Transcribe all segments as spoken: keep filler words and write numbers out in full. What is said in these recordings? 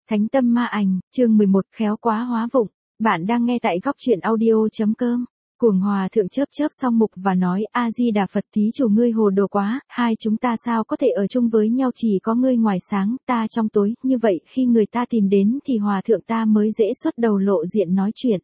Thánh tâm ma ảnh, chương mười một khéo quá hóa vụng. Bạn đang nghe tại góc truyện audio.com. Cuồng Hòa thượng chớp chớp song mục và nói: A Di Đà Phật, thí chủ ngươi hồ đồ quá, hai chúng ta sao có thể ở chung với nhau, chỉ có ngươi ngoài sáng, ta trong tối, như vậy khi người ta tìm đến thì hòa thượng ta mới dễ xuất đầu lộ diện nói chuyện.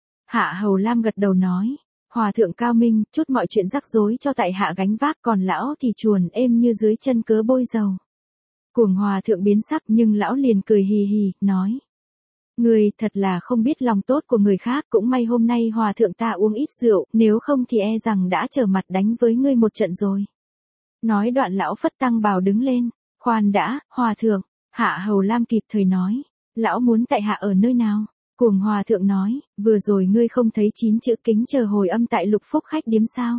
Hạ Hầu Lam gật đầu nói: Hòa thượng cao minh, chút mọi chuyện rắc rối cho tại hạ gánh vác, còn lão thì chuồn êm như dưới chân cớ bôi dầu. Cuồng Hòa thượng biến sắc nhưng lão liền cười hì hì, nói: Người thật là không biết lòng tốt của người khác, cũng may hôm nay hòa thượng ta uống ít rượu, nếu không thì e rằng đã trở mặt đánh với ngươi một trận rồi. Nói đoạn lão phất tăng bào đứng lên. Khoan đã, hòa thượng. Hạ Hầu Lam kịp thời nói: Lão muốn tại hạ ở nơi nào? Cuồng Hòa thượng nói: Vừa rồi ngươi không thấy chín chữ kính chờ hồi âm tại Lục Phúc khách điếm sao?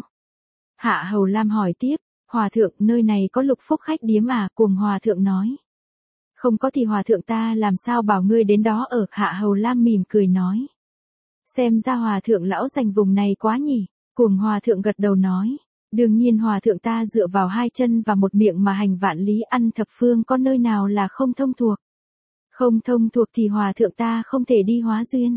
Hạ Hầu Lam hỏi tiếp: Hòa thượng, nơi này có Lục Phúc khách điếm à? Cuồng Hòa thượng nói: Không có thì hòa thượng ta làm sao bảo ngươi đến đó ở. Hạ Hầu Lam mỉm cười nói: Xem ra hòa thượng lão dành vùng này quá nhỉ. Cuồng Hòa thượng gật đầu nói: Đương nhiên hòa thượng ta dựa vào hai chân và một miệng mà hành vạn lý, ăn thập phương, có nơi nào là không thông thuộc. Không thông thuộc thì hòa thượng ta không thể đi hóa duyên.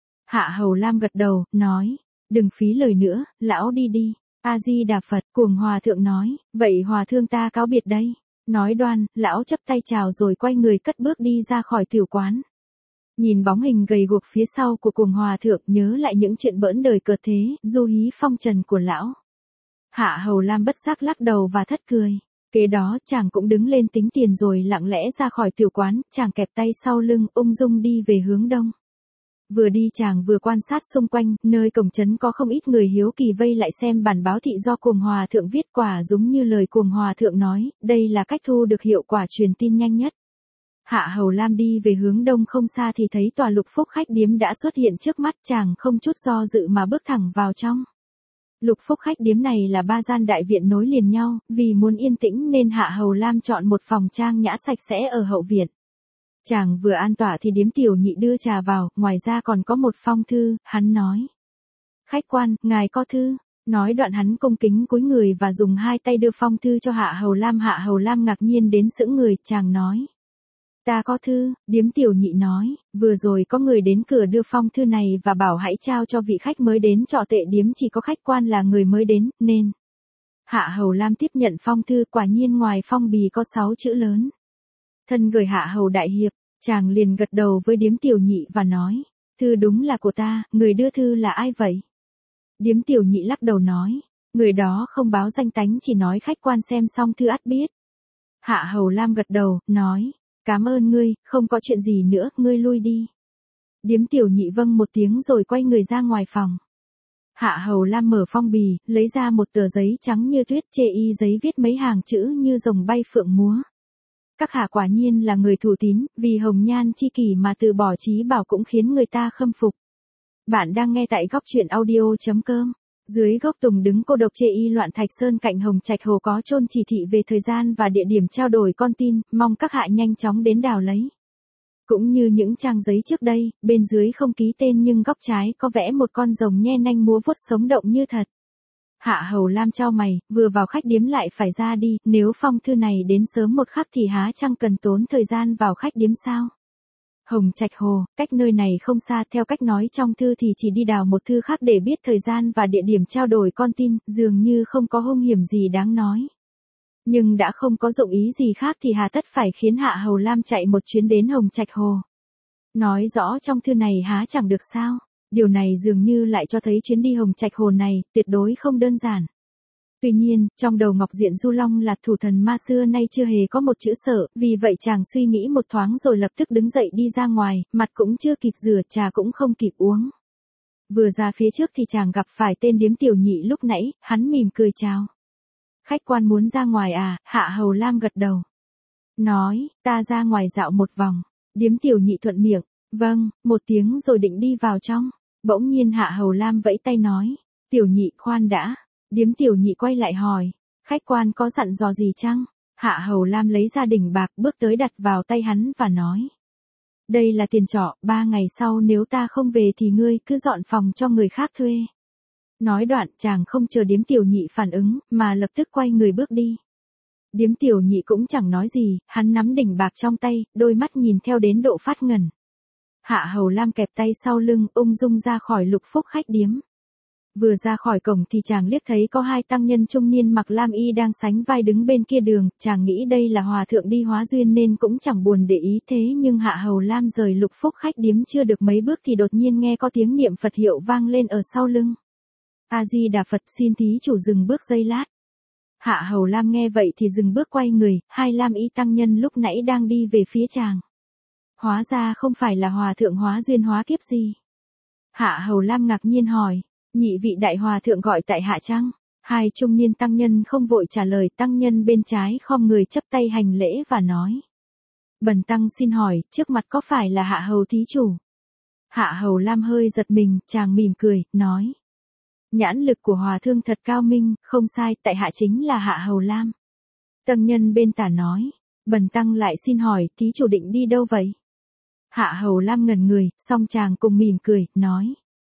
Hạ Hầu Lam gật đầu, nói: Đừng phí lời nữa, lão đi đi. A Di Đà Phật. Cuồng Hòa thượng nói: Vậy hòa thượng ta cáo biệt đây. Nói đoan, lão chấp tay chào rồi quay người cất bước đi ra khỏi tiểu quán. Nhìn bóng hình gầy guộc phía sau của Cuồng Hòa thượng, nhớ lại những chuyện bỡn đời cợt thế, du hí phong trần của lão. Hạ Hầu Lam bất giác lắc đầu và thất cười. Kế đó chàng cũng đứng lên tính tiền rồi lặng lẽ ra khỏi tiểu quán, chàng kẹp tay sau lưng, ung dung đi về hướng đông. Vừa đi chàng vừa quan sát xung quanh, nơi cổng trấn có không ít người hiếu kỳ vây lại xem bản báo thị do Cuồng Hòa thượng viết, quả giống như lời Cuồng Hòa thượng nói, đây là cách thu được hiệu quả truyền tin nhanh nhất. Hạ Hầu Lam đi về hướng đông không xa thì thấy tòa Lục Phúc khách điếm đã xuất hiện trước mắt, chàng không chút do dự mà bước thẳng vào trong. Lục Phúc khách điếm này là ba gian đại viện nối liền nhau, vì muốn yên tĩnh nên Hạ Hầu Lam chọn một phòng trang nhã sạch sẽ ở hậu viện. Chàng vừa an tọa thì điếm tiểu nhị đưa trà vào, ngoài ra còn có một phong thư, hắn nói: Khách quan, ngài có thư. Nói đoạn hắn cung kính cúi người và dùng hai tay đưa phong thư cho Hạ Hầu Lam. Hạ Hầu Lam ngạc nhiên đến sững người, chàng nói: Ta có thư. Điếm tiểu nhị nói: Vừa rồi có người đến cửa đưa phong thư này và bảo hãy trao cho vị khách mới đến trọ tệ điếm, chỉ có khách quan là người mới đến, nên. Hạ Hầu Lam tiếp nhận phong thư, quả nhiên ngoài phong bì có sáu chữ lớn: Thân gửi Hạ Hầu đại hiệp. Chàng liền gật đầu với điếm tiểu nhị và nói: Thư đúng là của ta, người đưa thư là ai vậy? Điếm tiểu nhị lắc đầu nói: Người đó không báo danh tánh, chỉ nói khách quan xem xong thư ắt biết. Hạ Hầu Lam gật đầu, nói: Cảm ơn ngươi, không có chuyện gì nữa, ngươi lui đi. Điếm tiểu nhị vâng một tiếng rồi quay người ra ngoài phòng. Hạ Hầu Lam mở phong bì, lấy ra một tờ giấy trắng như tuyết, chê y giấy viết mấy hàng chữ như rồng bay phượng múa. Các hạ quả nhiên là người thủ tín, vì hồng nhan chi kỷ mà từ bỏ chí bảo cũng khiến người ta khâm phục. Bạn đang nghe tại góc truyện audio.com. Dưới gốc tùng đứng cô độc chê y loạn Thạch Sơn cạnh Hồng Trạch Hồ có chôn chỉ thị về thời gian và địa điểm trao đổi con tin, mong các hạ nhanh chóng đến đào lấy. Cũng như những trang giấy trước đây, bên dưới không ký tên nhưng góc trái có vẽ một con rồng nhe nanh múa vuốt sống động như thật. Hạ Hầu Lam chau mày, vừa vào khách điếm lại phải ra đi, nếu phong thư này đến sớm một khắc thì há chẳng cần tốn thời gian vào khách điếm sao? Hồng Trạch Hồ, cách nơi này không xa, theo cách nói trong thư thì chỉ đi đào một thư khác để biết thời gian và địa điểm trao đổi con tin, dường như không có hung hiểm gì đáng nói. Nhưng đã không có dụng ý gì khác thì hà tất phải khiến Hạ Hầu Lam chạy một chuyến đến Hồng Trạch Hồ. Nói rõ trong thư này há chẳng được sao? Điều này dường như lại cho thấy chuyến đi Hồng Trạch Hồ này tuyệt đối không đơn giản. Tuy nhiên, trong đầu Ngọc Diện Du Long là thủ thần ma xưa nay chưa hề có một chữ sợ, vì vậy chàng suy nghĩ một thoáng rồi lập tức đứng dậy đi ra ngoài, mặt cũng chưa kịp rửa, trà cũng không kịp uống. Vừa ra phía trước thì chàng gặp phải tên điếm tiểu nhị lúc nãy, hắn mỉm cười chào. Khách quan muốn ra ngoài à? Hạ Hầu Lam gật đầu. Nói: Ta ra ngoài dạo một vòng. Điếm tiểu nhị thuận miệng: Vâng, một tiếng rồi định đi vào trong. Bỗng nhiên Hạ Hầu Lam vẫy tay nói: Tiểu nhị khoan đã. Điếm tiểu nhị quay lại hỏi: Khách quan có dặn dò gì chăng? Hạ Hầu Lam lấy ra đỉnh bạc bước tới đặt vào tay hắn và nói: Đây là tiền trọ, ba ngày sau nếu ta không về thì ngươi cứ dọn phòng cho người khác thuê. Nói đoạn chàng không chờ điếm tiểu nhị phản ứng, mà lập tức quay người bước đi. Điếm tiểu nhị cũng chẳng nói gì, hắn nắm đỉnh bạc trong tay, đôi mắt nhìn theo đến độ phát ngần. Hạ Hầu Lam kẹp tay sau lưng, ung dung ra khỏi Lục Phúc khách điếm. Vừa ra khỏi cổng thì chàng liếc thấy có hai tăng nhân trung niên mặc lam y đang sánh vai đứng bên kia đường, chàng nghĩ đây là hòa thượng đi hóa duyên nên cũng chẳng buồn để ý, thế nhưng Hạ Hầu Lam rời Lục Phúc khách điếm chưa được mấy bước thì đột nhiên nghe có tiếng niệm Phật hiệu vang lên ở sau lưng. A Di Đà Phật, xin thí chủ dừng bước giây lát. Hạ Hầu Lam nghe vậy thì dừng bước quay người, hai lam y tăng nhân lúc nãy đang đi về phía chàng. Hóa ra không phải là hòa thượng hóa duyên hóa kiếp gì. Hạ Hầu Lam ngạc nhiên hỏi, nhị vị đại hòa thượng gọi tại hạ chăng? Hai trung niên tăng nhân không vội trả lời, tăng nhân bên trái khom người chắp tay hành lễ và nói. Bần tăng xin hỏi, trước mặt có phải là Hạ Hầu thí chủ? Hạ Hầu Lam hơi giật mình, chàng mỉm cười, nói. Nhãn lực của hòa thượng thật cao minh, không sai, tại hạ chính là Hạ Hầu Lam. Tăng nhân bên tả nói, bần tăng lại xin hỏi, thí chủ định đi đâu vậy? Hạ Hầu Lam ngẩn người, song chàng cùng mỉm cười, nói.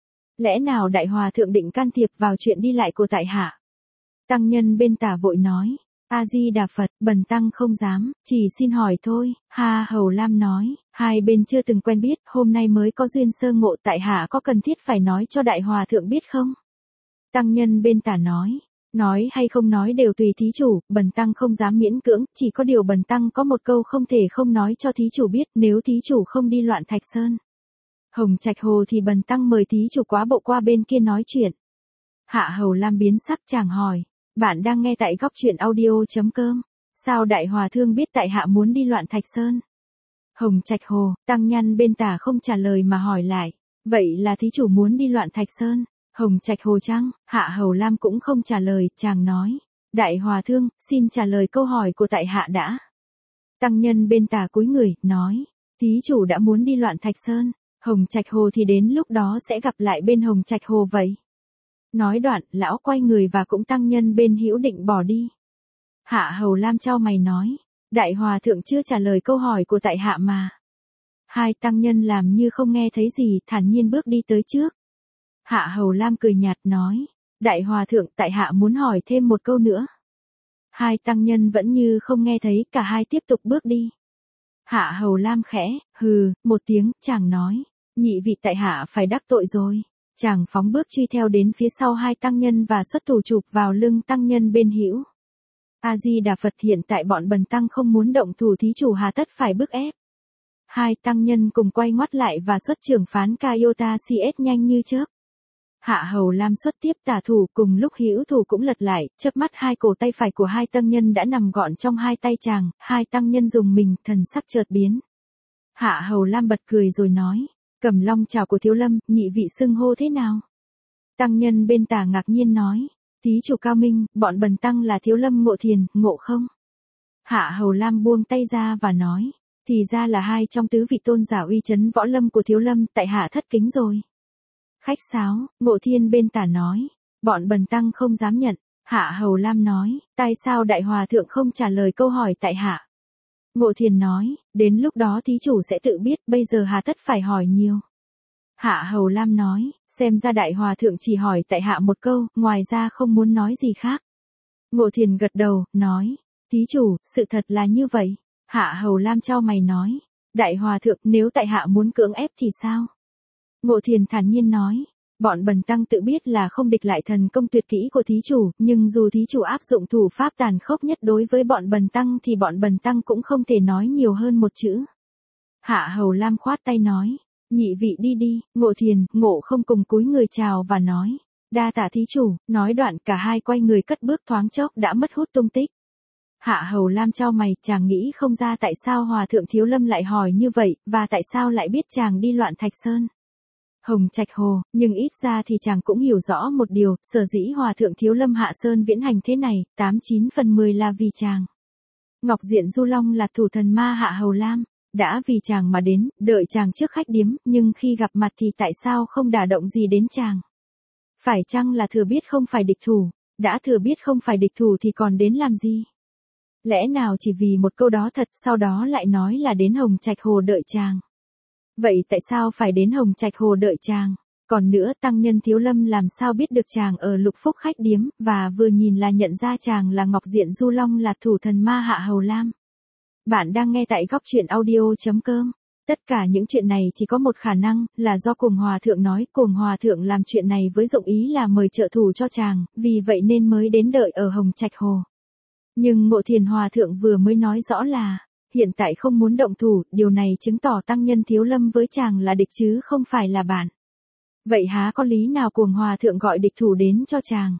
Lẽ nào đại hòa thượng định can thiệp vào chuyện đi lại của tại hạ? Tăng nhân bên tả vội nói, A Di Đà Phật, bần tăng không dám, chỉ xin hỏi thôi. Hạ Hầu Lam nói, hai bên chưa từng quen biết, hôm nay mới có duyên sơ ngộ, tại hạ có cần thiết phải nói cho đại hòa thượng biết không? Tăng nhân bên tả nói, nói hay không nói đều tùy thí chủ, bần tăng không dám miễn cưỡng, chỉ có điều bần tăng có một câu không thể không nói cho thí chủ biết, nếu thí chủ không đi loạn Thạch Sơn, Hồng Trạch Hồ thì bần tăng mời thí chủ quá bộ qua bên kia nói chuyện. Hạ Hầu Lam biến sắc, chàng hỏi, bạn đang nghe tại góc truyện audio.com, sao đại hòa thượng biết tại hạ muốn đi loạn Thạch Sơn, Hồng Trạch Hồ? Tăng nhân bên tả không trả lời mà hỏi lại, vậy là thí chủ muốn đi loạn Thạch Sơn, Hồng Trạch Hồ chăng? Hạ Hầu Lam cũng không trả lời, chàng nói, đại hòa thượng, xin trả lời câu hỏi của tại hạ đã. Tăng nhân bên tả cúi người, nói, thí chủ đã muốn đi loạn Thạch Sơn, Hồng Trạch Hồ thì đến lúc đó sẽ gặp lại bên Hồng Trạch Hồ vậy. Nói đoạn, lão quay người và cũng tăng nhân bên hữu định bỏ đi. Hạ Hầu Lam chau mày nói, đại hòa thượng chưa trả lời câu hỏi của tại hạ mà. Hai tăng nhân làm như không nghe thấy gì, thản nhiên bước đi tới trước. Hạ Hầu Lam cười nhạt nói, đại hòa thượng, tại hạ muốn hỏi thêm một câu nữa. Hai tăng nhân vẫn như không nghe thấy, cả hai tiếp tục bước đi. Hạ Hầu Lam khẽ, hừ, một tiếng, chàng nói, nhị vị tại hạ phải đắc tội rồi. Chàng phóng bước truy theo đến phía sau hai tăng nhân và xuất thủ chụp vào lưng tăng nhân bên hữu. A Di Đà Phật, hiện tại bọn bần tăng không muốn động thủ, thí chủ hà tất phải bức ép. Hai tăng nhân cùng quay ngoắt lại và xuất trưởng phán Kayota xê ét nhanh như chớp. Hạ Hầu Lam xuất tiếp tả thủ, cùng lúc hữu thủ cũng lật lại, chớp mắt hai cổ tay phải của hai tăng nhân đã nằm gọn trong hai tay chàng, hai tăng nhân dùng mình, thần sắc chợt biến. Hạ Hầu Lam bật cười rồi nói, Cẩm Long chào của Thiếu Lâm, nhị vị xưng hô thế nào? Tăng nhân bên tả ngạc nhiên nói, thí chủ cao minh, bọn bần tăng là Thiếu Lâm Ngộ Thiền, ngộ không? Hạ Hầu Lam buông tay ra và nói, thì ra là hai trong tứ vị tôn giả uy chấn võ lâm của Thiếu Lâm, tại hạ thất kính rồi. Khách sáo, Ngộ Thiên bên tả nói, bọn bần tăng không dám nhận. Hạ Hầu Lam nói, tại sao đại hòa thượng không trả lời câu hỏi tại hạ? Ngộ Thiền nói, đến lúc đó thí chủ sẽ tự biết, bây giờ hà tất phải hỏi nhiều. Hạ Hầu Lam nói, xem ra đại hòa thượng chỉ hỏi tại hạ một câu, ngoài ra không muốn nói gì khác. Ngộ Thiền gật đầu, nói, thí chủ, sự thật là như vậy. Hạ Hầu Lam chau mày nói, đại hòa thượng, nếu tại hạ muốn cưỡng ép thì sao? Ngộ Thiền thản nhiên nói, bọn bần tăng tự biết là không địch lại thần công tuyệt kỹ của thí chủ, nhưng dù thí chủ áp dụng thủ pháp tàn khốc nhất đối với bọn bần tăng thì bọn bần tăng cũng không thể nói nhiều hơn một chữ. Hạ Hầu Lam khoát tay nói, nhị vị đi đi. Ngộ Thiền, Ngộ không cùng cúi người chào và nói, đa tạ thí chủ. Nói đoạn cả hai quay người cất bước, thoáng chốc đã mất hút tung tích. Hạ Hầu Lam chau mày, chàng nghĩ không ra tại sao hòa thượng Thiếu Lâm lại hỏi như vậy, và tại sao lại biết chàng đi loạn Thạch Sơn, Hồng Trạch Hồ, nhưng ít ra thì chàng cũng hiểu rõ một điều, sở dĩ hòa thượng Thiếu Lâm hạ sơn viễn hành thế này, tám chín phần mười là vì chàng. Ngọc Diện Du Long là thủ thần ma Hạ Hầu Lam, đã vì chàng mà đến, đợi chàng trước khách điếm, nhưng khi gặp mặt thì tại sao không đả động gì đến chàng? Phải chăng là thừa biết không phải địch thủ, đã thừa biết không phải địch thủ thì còn đến làm gì? Lẽ nào chỉ vì một câu đó thật, sau đó lại nói là đến Hồng Trạch Hồ đợi chàng? Vậy tại sao phải đến Hồng Trạch Hồ đợi chàng? Còn nữa tăng nhân Thiếu Lâm làm sao biết được chàng ở Lục Phúc khách điếm, và vừa nhìn là nhận ra chàng là Ngọc Diện Du Long là thủ thần ma Hạ Hầu Lam. Bạn đang nghe tại góc truyện audio.com. Tất cả những chuyện này chỉ có một khả năng, là do Cuồng Hòa Thượng nói. Cuồng Hòa Thượng làm chuyện này với dụng ý là mời trợ thủ cho chàng, vì vậy nên mới đến đợi ở Hồng Trạch Hồ. Nhưng Ngộ Thiền Hòa Thượng vừa mới nói rõ là, hiện tại không muốn động thủ, điều này chứng tỏ tăng nhân Thiếu Lâm với chàng là địch chứ không phải là bạn. Vậy há có lý nào Cuồng Hòa Thượng gọi địch thủ đến cho chàng?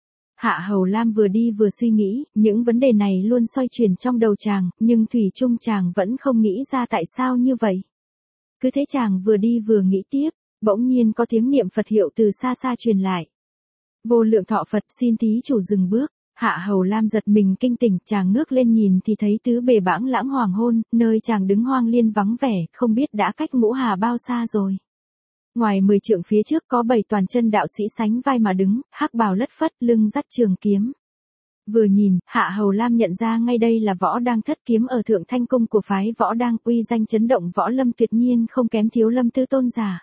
Hạ Hầu Lam vừa đi vừa suy nghĩ, những vấn đề này luôn xoay chuyển trong đầu chàng, nhưng thủy chung chàng vẫn không nghĩ ra tại sao như vậy. Cứ thế chàng vừa đi vừa nghĩ tiếp, bỗng nhiên có tiếng niệm Phật hiệu từ xa xa truyền lại. Vô lượng thọ Phật, xin thí chủ dừng bước. Hạ Hầu Lam giật mình kinh tỉnh, chàng ngước lên nhìn thì thấy tứ bề bãng lãng hoàng hôn, nơi chàng đứng hoang liên vắng vẻ, không biết đã cách Ngũ Hà bao xa rồi. Ngoài mười trượng phía trước có bảy toàn chân đạo sĩ sánh vai mà đứng, hắc bào lất phất, lưng dắt trường kiếm. Vừa nhìn, Hạ Hầu Lam nhận ra ngay đây là Võ Đang thất kiếm ở Thượng Thanh Cung của phái Võ Đang, uy danh chấn động võ lâm tuyệt nhiên không kém Thiếu Lâm Tư Tôn giả.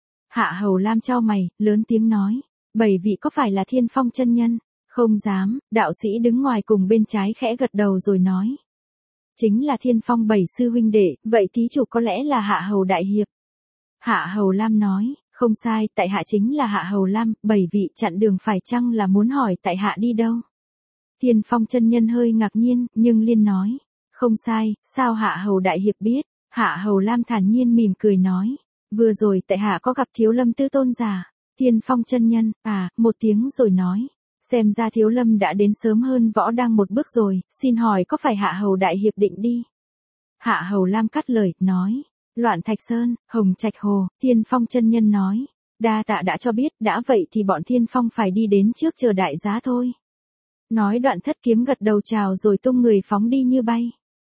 Hạ Hầu Lam chau mày, lớn tiếng nói, bảy vị có phải là Thiên Phong chân nhân? Không dám, đạo sĩ đứng ngoài cùng bên trái khẽ gật đầu rồi nói. Chính là Thiên Phong bảy sư huynh đệ, vậy thí chủ có lẽ là Hạ Hầu Đại Hiệp. Hạ Hầu Lam nói, không sai, tại hạ chính là Hạ Hầu Lam, bảy vị chặn đường phải chăng là muốn hỏi tại hạ đi đâu? Thiên Phong chân nhân hơi ngạc nhiên, nhưng liên nói, không sai, sao Hạ Hầu Đại Hiệp biết? Hạ Hầu Lam thản nhiên mỉm cười nói, vừa rồi tại hạ có gặp Thiếu Lâm Tư Tôn giả. Thiên Phong chân nhân, à, một tiếng rồi nói, xem ra Thiếu Lâm đã đến sớm hơn Võ Đang một bước rồi, xin hỏi có phải Hạ Hầu Đại Hiệp định đi? Hạ Hầu Lam cắt lời, nói, Loạn Thạch Sơn, Hồng Trạch Hồ. Thiên Phong chân nhân nói, đa tạ đã cho biết, đã vậy thì bọn Thiên Phong phải đi đến trước chờ đại giá thôi. Nói đoạn thất kiếm gật đầu chào rồi tung người phóng đi như bay.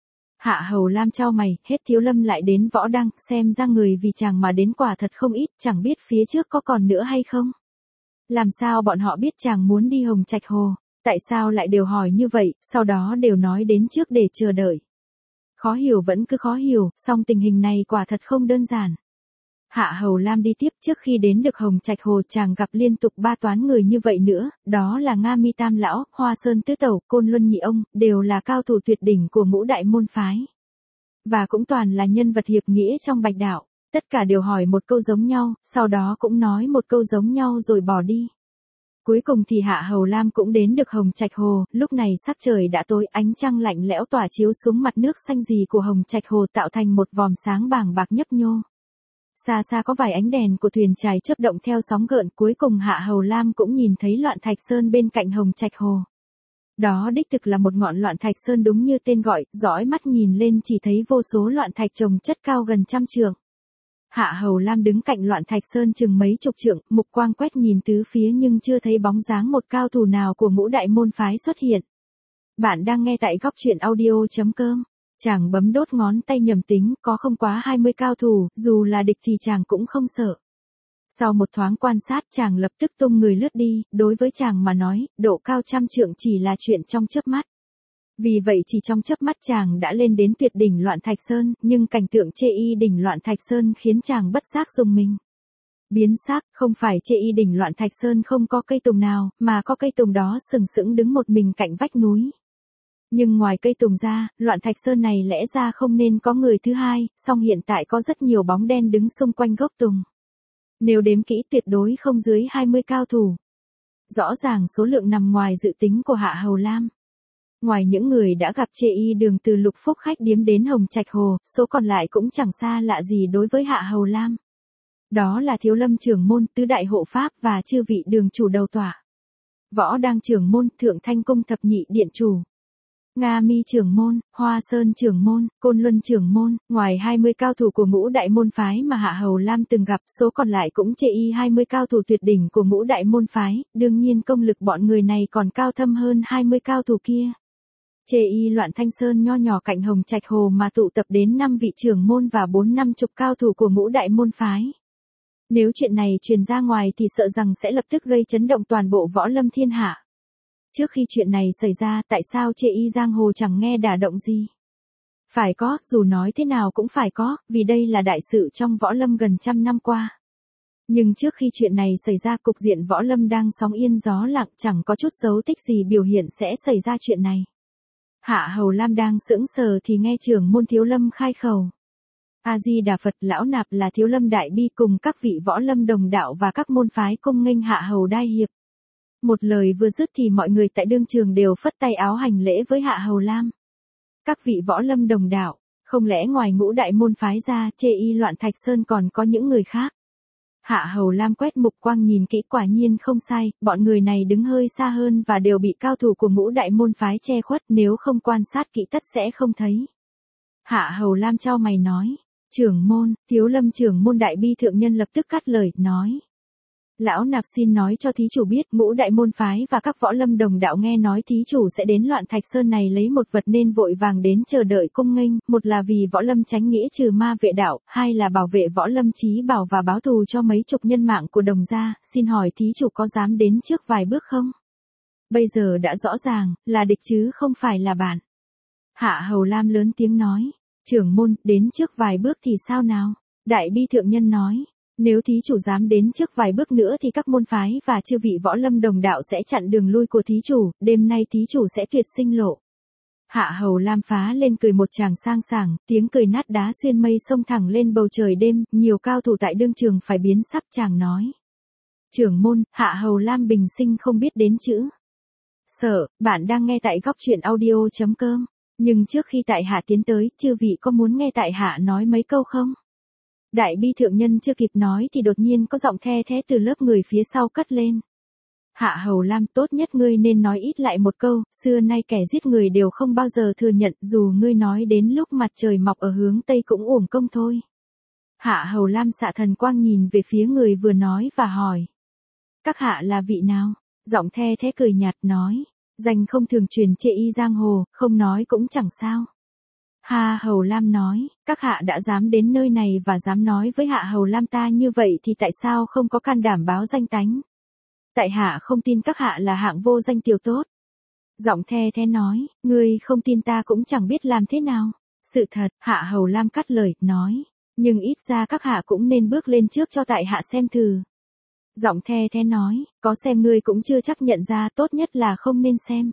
Hạ Hầu Lam chau mày, hết Thiếu Lâm lại đến Võ Đang, xem ra người vì chàng mà đến quả thật không ít, chẳng biết phía trước có còn nữa hay không. Làm sao bọn họ biết chàng muốn đi Hồng Trạch Hồ, tại sao lại đều hỏi như vậy, sau đó đều nói đến trước để chờ đợi. Khó hiểu vẫn cứ khó hiểu, song tình hình này quả thật không đơn giản. Hạ Hầu Lam đi tiếp, trước khi đến được Hồng Trạch Hồ chàng gặp liên tục ba toán người như vậy nữa, đó là Nga Mi Tam Lão, Hoa Sơn Tứ Tẩu, Côn Luân Nhị Ông, đều là cao thủ tuyệt đỉnh của ngũ đại môn phái. Và cũng toàn là nhân vật hiệp nghĩa trong bạch đạo, tất cả đều hỏi một câu giống nhau, sau đó cũng nói một câu giống nhau rồi bỏ đi. Cuối cùng thì Hạ Hầu Lam cũng đến được Hồng Trạch Hồ, lúc này sắc trời đã tối, ánh trăng lạnh lẽo tỏa chiếu xuống mặt nước xanh rì của Hồng Trạch Hồ tạo thành một vòm sáng bàng bạc nhấp nhô. Xa xa có vài ánh đèn của thuyền chài chớp động theo sóng gợn, cuối cùng Hạ Hầu Lam cũng nhìn thấy Loạn Thạch Sơn bên cạnh Hồng Trạch Hồ. Đó đích thực là một ngọn Loạn Thạch Sơn đúng như tên gọi, dõi mắt nhìn lên chỉ thấy vô số loạn thạch chồng chất cao gần trăm trượng. Hạ Hầu Lam đứng cạnh Loạn Thạch Sơn chừng mấy chục trượng, mục quang quét nhìn tứ phía nhưng chưa thấy bóng dáng một cao thủ nào của ngũ đại môn phái xuất hiện. Bạn đang nghe tại góc truyện audio.com. Chàng bấm đốt ngón tay nhầm tính, có không quá hai mươi cao thủ, dù là địch thì chàng cũng không sợ. Sau một thoáng quan sát chàng lập tức tung người lướt đi, đối với chàng mà nói, độ cao trăm trượng chỉ là chuyện trong chớp mắt. Vì vậy chỉ trong chớp mắt chàng đã lên đến tuyệt đỉnh Loạn Thạch Sơn, nhưng cảnh tượng chê y đỉnh Loạn Thạch Sơn khiến chàng bất giác rùng mình. Biến sắc, không phải chê y đỉnh Loạn Thạch Sơn không có cây tùng nào, mà có cây tùng đó sừng sững đứng một mình cạnh vách núi. Nhưng ngoài cây tùng ra, Loạn Thạch Sơn này lẽ ra không nên có người thứ hai, song hiện tại có rất nhiều bóng đen đứng xung quanh gốc tùng. Nếu đếm kỹ tuyệt đối không dưới hai mươi cao thủ. Rõ ràng số lượng nằm ngoài dự tính của Hạ Hầu Lam. Ngoài những người đã gặp chê y đường từ Lục Phúc khách điếm đến Hồng Trạch Hồ, số còn lại cũng chẳng xa lạ gì đối với Hạ Hầu Lam. Đó là Thiếu Lâm trưởng môn, tứ đại hộ pháp và chư vị đường chủ đầu tọa. Võ Đang trưởng môn, Thượng Thanh Cung thập nhị điện chủ. Nga Mi trưởng môn, Hoa Sơn trưởng môn, Côn Luân trưởng môn, ngoài hai mươi cao thủ của ngũ đại môn phái mà Hạ Hầu Lam từng gặp, số còn lại cũng chê y hai mươi cao thủ tuyệt đỉnh của ngũ đại môn phái, đương nhiên công lực bọn người này còn cao thâm hơn hai mươi cao thủ kia. Chê y Loạn Thanh Sơn nho nhỏ cạnh Hồng Trạch Hồ mà tụ tập đến năm vị trưởng môn và bốn năm chục cao thủ của ngũ đại môn phái. Nếu chuyện này truyền ra ngoài thì sợ rằng sẽ lập tức gây chấn động toàn bộ võ lâm thiên hạ. Trước khi chuyện này xảy ra, tại sao chê y giang hồ chẳng nghe đả động gì? Phải có, dù nói thế nào cũng phải có, vì đây là đại sự trong võ lâm gần trăm năm qua. Nhưng trước khi chuyện này xảy ra cục diện võ lâm đang sóng yên gió lặng chẳng có chút dấu tích gì biểu hiện sẽ xảy ra chuyện này. Hạ Hầu Lam đang sững sờ thì nghe trưởng môn Thiếu Lâm khai khẩu. A-di-đà Phật, lão nạp là Thiếu Lâm Đại Bi cùng các vị võ lâm đồng đạo và các môn phái cung nghênh Hạ Hầu Đại Hiệp. Một lời vừa dứt thì mọi người tại đương trường đều phất tay áo hành lễ với Hạ Hầu Lam. Các vị võ lâm đồng đạo, không lẽ ngoài ngũ đại môn phái ra, chê y loạn Thạch Sơn còn có những người khác? Hạ Hầu Lam quét mục quang nhìn kỹ, quả nhiên không sai, bọn người này đứng hơi xa hơn và đều bị cao thủ của ngũ đại môn phái che khuất, nếu không quan sát kỹ tất sẽ không thấy. Hạ Hầu Lam chau mày nói, trưởng môn, Thiếu Lâm trưởng môn Đại Bi thượng nhân lập tức cắt lời, nói. Lão nạp xin nói cho thí chủ biết, ngũ đại môn phái và các võ lâm đồng đạo nghe nói thí chủ sẽ đến loạn Thạch Sơn này lấy một vật nên vội vàng đến chờ đợi cung nghênh, một là vì võ lâm tránh nghĩa trừ ma vệ đạo, hai là bảo vệ võ lâm chí bảo và báo thù cho mấy chục nhân mạng của đồng gia, xin hỏi thí chủ có dám đến trước vài bước không? Bây giờ đã rõ ràng, là địch chứ không phải là bạn. Hạ Hầu Lam lớn tiếng nói, trưởng môn, đến trước vài bước thì sao nào? Đại Bi thượng nhân nói. Nếu thí chủ dám đến trước vài bước nữa thì các môn phái và chư vị võ lâm đồng đạo sẽ chặn đường lui của thí chủ, đêm nay thí chủ sẽ tuyệt sinh lộ. Hạ Hầu Lam phá lên cười một tràng sang sảng, tiếng cười nát đá xuyên mây xông thẳng lên bầu trời đêm, nhiều cao thủ tại đương trường phải biến sắc. Chàng nói. Trưởng môn, Hạ Hầu Lam bình sinh không biết đến chữ sợ, bạn đang nghe tại góc truyện audio chấm com, nhưng trước khi tại hạ tiến tới, chư vị có muốn nghe tại hạ nói mấy câu không? Đại Bi thượng nhân chưa kịp nói thì đột nhiên có giọng the thé từ lớp người phía sau cất lên. Hạ Hầu Lam, tốt nhất ngươi nên nói ít lại một câu, xưa nay kẻ giết người đều không bao giờ thừa nhận, dù ngươi nói đến lúc mặt trời mọc ở hướng Tây cũng uổng công thôi. Hạ Hầu Lam xạ thần quang nhìn về phía người vừa nói và hỏi. Các hạ là vị nào? Giọng the thé cười nhạt nói. Danh không thường truyền chê y giang hồ, không nói cũng chẳng sao. Hạ Hầu Lam nói, các hạ đã dám đến nơi này và dám nói với Hạ Hầu Lam ta như vậy thì tại sao không có can đảm báo danh tánh? Tại hạ không tin các hạ là hạng vô danh tiểu tốt. Giọng the thé nói, ngươi không tin ta cũng chẳng biết làm thế nào. Sự thật, Hạ Hầu Lam cắt lời, nói, nhưng ít ra các hạ cũng nên bước lên trước cho tại hạ xem thử. Giọng the thé nói, có xem ngươi cũng chưa chắc nhận ra, tốt nhất là không nên xem.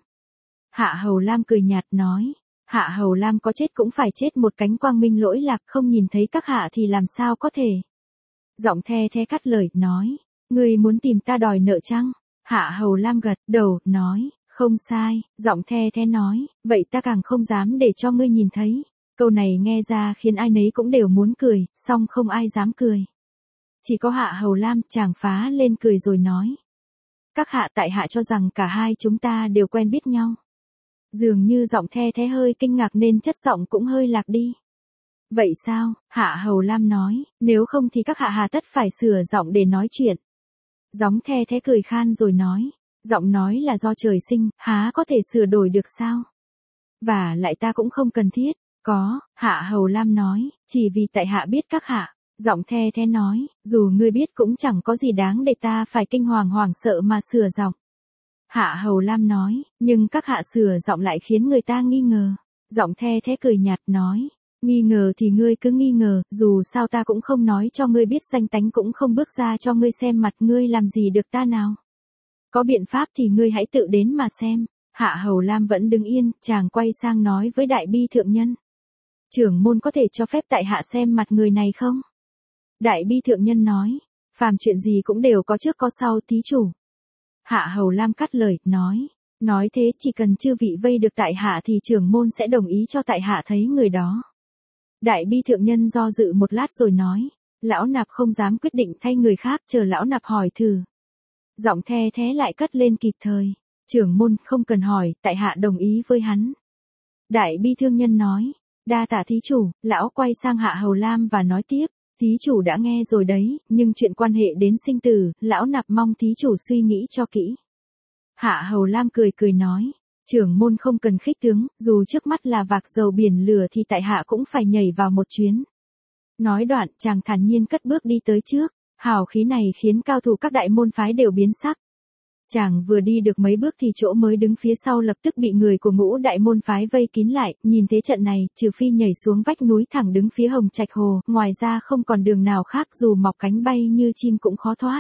Hạ Hầu Lam cười nhạt nói. Hạ Hầu Lam có chết cũng phải chết một cánh quang minh lỗi lạc, không nhìn thấy các hạ thì làm sao có thể. Giọng the thé cắt lời, nói, ngươi muốn tìm ta đòi nợ chăng? Hạ Hầu Lam gật đầu, nói, không sai. Giọng the thé nói, vậy ta càng không dám để cho ngươi nhìn thấy. Câu này nghe ra khiến ai nấy cũng đều muốn cười, song không ai dám cười. Chỉ có Hạ Hầu Lam, chàng phá lên cười rồi nói. Các hạ, tại hạ cho rằng cả hai chúng ta đều quen biết nhau. Dường như giọng the thé hơi kinh ngạc nên chất giọng cũng hơi lạc đi. Vậy sao? Hạ Hầu Lam nói, nếu không thì các hạ hà tất phải sửa giọng để nói chuyện. Giọng the thé cười khan rồi nói, giọng nói là do trời sinh, há có thể sửa đổi được sao? Và lại ta cũng không cần thiết. Có, Hạ Hầu Lam nói, chỉ vì tại hạ biết các hạ. Giọng the thé nói, dù ngươi biết cũng chẳng có gì đáng để ta phải kinh hoàng hoảng sợ mà sửa giọng. Hạ Hầu Lam nói, nhưng các hạ sửa giọng lại khiến người ta nghi ngờ. Giọng the thé cười nhạt nói, nghi ngờ thì ngươi cứ nghi ngờ, dù sao ta cũng không nói cho ngươi biết danh tánh, cũng không bước ra cho ngươi xem mặt, ngươi làm gì được ta nào. Có biện pháp thì ngươi hãy tự đến mà xem. Hạ Hầu Lam vẫn đứng yên, chàng quay sang nói với Đại Bi thượng nhân. Trưởng môn có thể cho phép tại hạ xem mặt người này không? Đại Bi thượng nhân nói, phàm chuyện gì cũng đều có trước có sau, thí chủ. Hạ Hầu Lam cắt lời, nói, nói thế chỉ cần chư vị vây được tại hạ thì trưởng môn sẽ đồng ý cho tại hạ thấy người đó. Đại Bi thượng nhân do dự một lát rồi nói, lão nạp không dám quyết định thay người khác, chờ lão nạp hỏi thử. Giọng the thé lại cất lên kịp thời, trưởng môn không cần hỏi, tại hạ đồng ý với hắn. Đại Bi thương nhân nói, đa tạ thí chủ. Lão quay sang Hạ Hầu Lam và nói tiếp, thí chủ đã nghe rồi đấy, nhưng chuyện quan hệ đến sinh tử, lão nạp mong thí chủ suy nghĩ cho kỹ. Hạ Hầu Lam cười cười nói, trưởng môn không cần khích tướng, dù trước mắt là vạc dầu biển lửa thì tại hạ cũng phải nhảy vào một chuyến. Nói đoạn, chàng thản nhiên cất bước đi tới trước, hào khí này khiến cao thủ các đại môn phái đều biến sắc. Chàng vừa đi được mấy bước thì chỗ mới đứng phía sau lập tức bị người của Ngũ Đại môn phái vây kín lại, nhìn thế trận này, trừ phi nhảy xuống vách núi thẳng đứng phía Hồng Trạch Hồ, ngoài ra không còn đường nào khác dù mọc cánh bay như chim cũng khó thoát.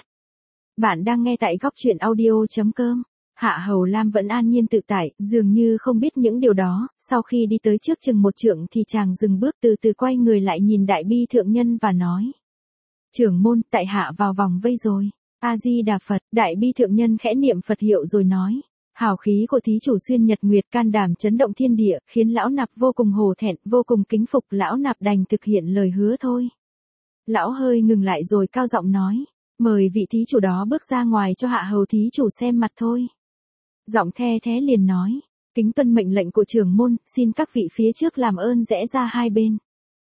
Bạn đang nghe tại góc truyện audio.com. Hạ Hầu Lam vẫn an nhiên tự tại, dường như không biết những điều đó, sau khi đi tới trước chừng một trượng thì chàng dừng bước từ từ quay người lại nhìn Đại Bi thượng nhân và nói. Trưởng môn, tại hạ vào vòng vây rồi. A-di-đà Phật, Đại Bi thượng nhân khẽ niệm Phật hiệu rồi nói. Hào khí của thí chủ xuyên nhật nguyệt can đảm chấn động thiên địa, khiến lão nạp vô cùng hổ thẹn, vô cùng kính phục, lão nạp đành thực hiện lời hứa thôi. Lão hơi ngừng lại rồi cao giọng nói. Mời vị thí chủ đó bước ra ngoài cho hạ hầu thí chủ xem mặt thôi. Giọng the thế liền nói. Kính tuân mệnh lệnh của trưởng môn, xin các vị phía trước làm ơn rẽ ra hai bên.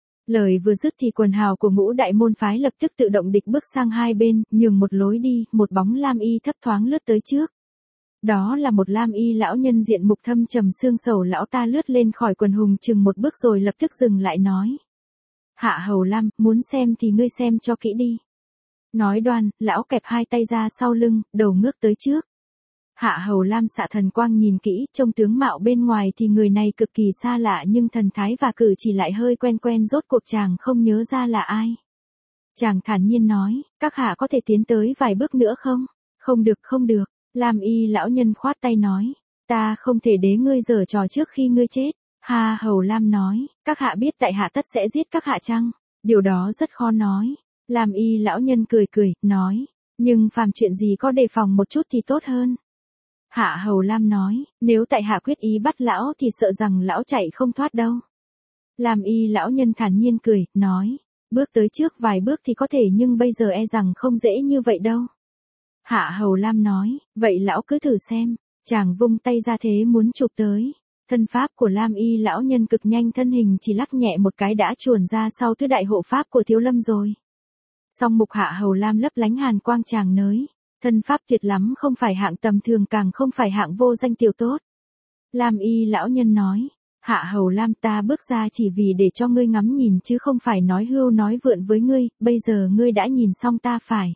Lời vừa dứt thì quần hào của Ngũ Đại môn phái lập tức tự động địch bước sang hai bên, nhường một lối đi, một bóng lam y thấp thoáng lướt tới trước. Đó là một lam y lão nhân diện mục thâm trầm xương sầu, lão ta lướt lên khỏi quần hùng chừng một bước rồi lập tức dừng lại nói. Hạ Hầu Lam, muốn xem thì ngươi xem cho kỹ đi. Nói đoan, lão kẹp hai tay ra sau lưng, đầu ngước tới trước. Hạ Hầu Lam xạ thần quang nhìn kỹ, trông tướng mạo bên ngoài thì người này cực kỳ xa lạ nhưng thần thái và cử chỉ lại hơi quen quen, rốt cuộc chàng không nhớ ra là ai. Chàng thản nhiên nói, các hạ có thể tiến tới vài bước nữa không? Không được, không được. Lam y lão nhân khoát tay nói, ta không thể để ngươi giở trò trước khi ngươi chết. Hạ Hầu Lam nói, các hạ biết tại hạ tất sẽ giết các hạ chăng? Điều đó rất khó nói. Lam y lão nhân cười cười, nói, nhưng phàm chuyện gì có đề phòng một chút thì tốt hơn. Hạ Hầu Lam nói, nếu tại hạ quyết ý bắt lão thì sợ rằng lão chạy không thoát đâu. Lam y lão nhân thản nhiên cười, nói, bước tới trước vài bước thì có thể nhưng bây giờ e rằng không dễ như vậy đâu. Hạ Hầu Lam nói, vậy lão cứ thử xem. Chàng vung tay ra thế muốn chụp tới. Thân pháp của Lam y lão nhân cực nhanh, thân hình chỉ lắc nhẹ một cái đã chuồn ra sau thứ đại hộ pháp của Thiếu Lâm rồi. Song mục Hạ Hầu Lam lấp lánh hàn quang, chàng nới. Thân pháp tuyệt lắm, không phải hạng tầm thường, càng không phải hạng vô danh tiểu tốt. Lam y lão nhân nói, Hạ Hầu Lam, ta bước ra chỉ vì để cho ngươi ngắm nhìn chứ không phải nói hưu nói vượn với ngươi, bây giờ ngươi đã nhìn xong ta phải.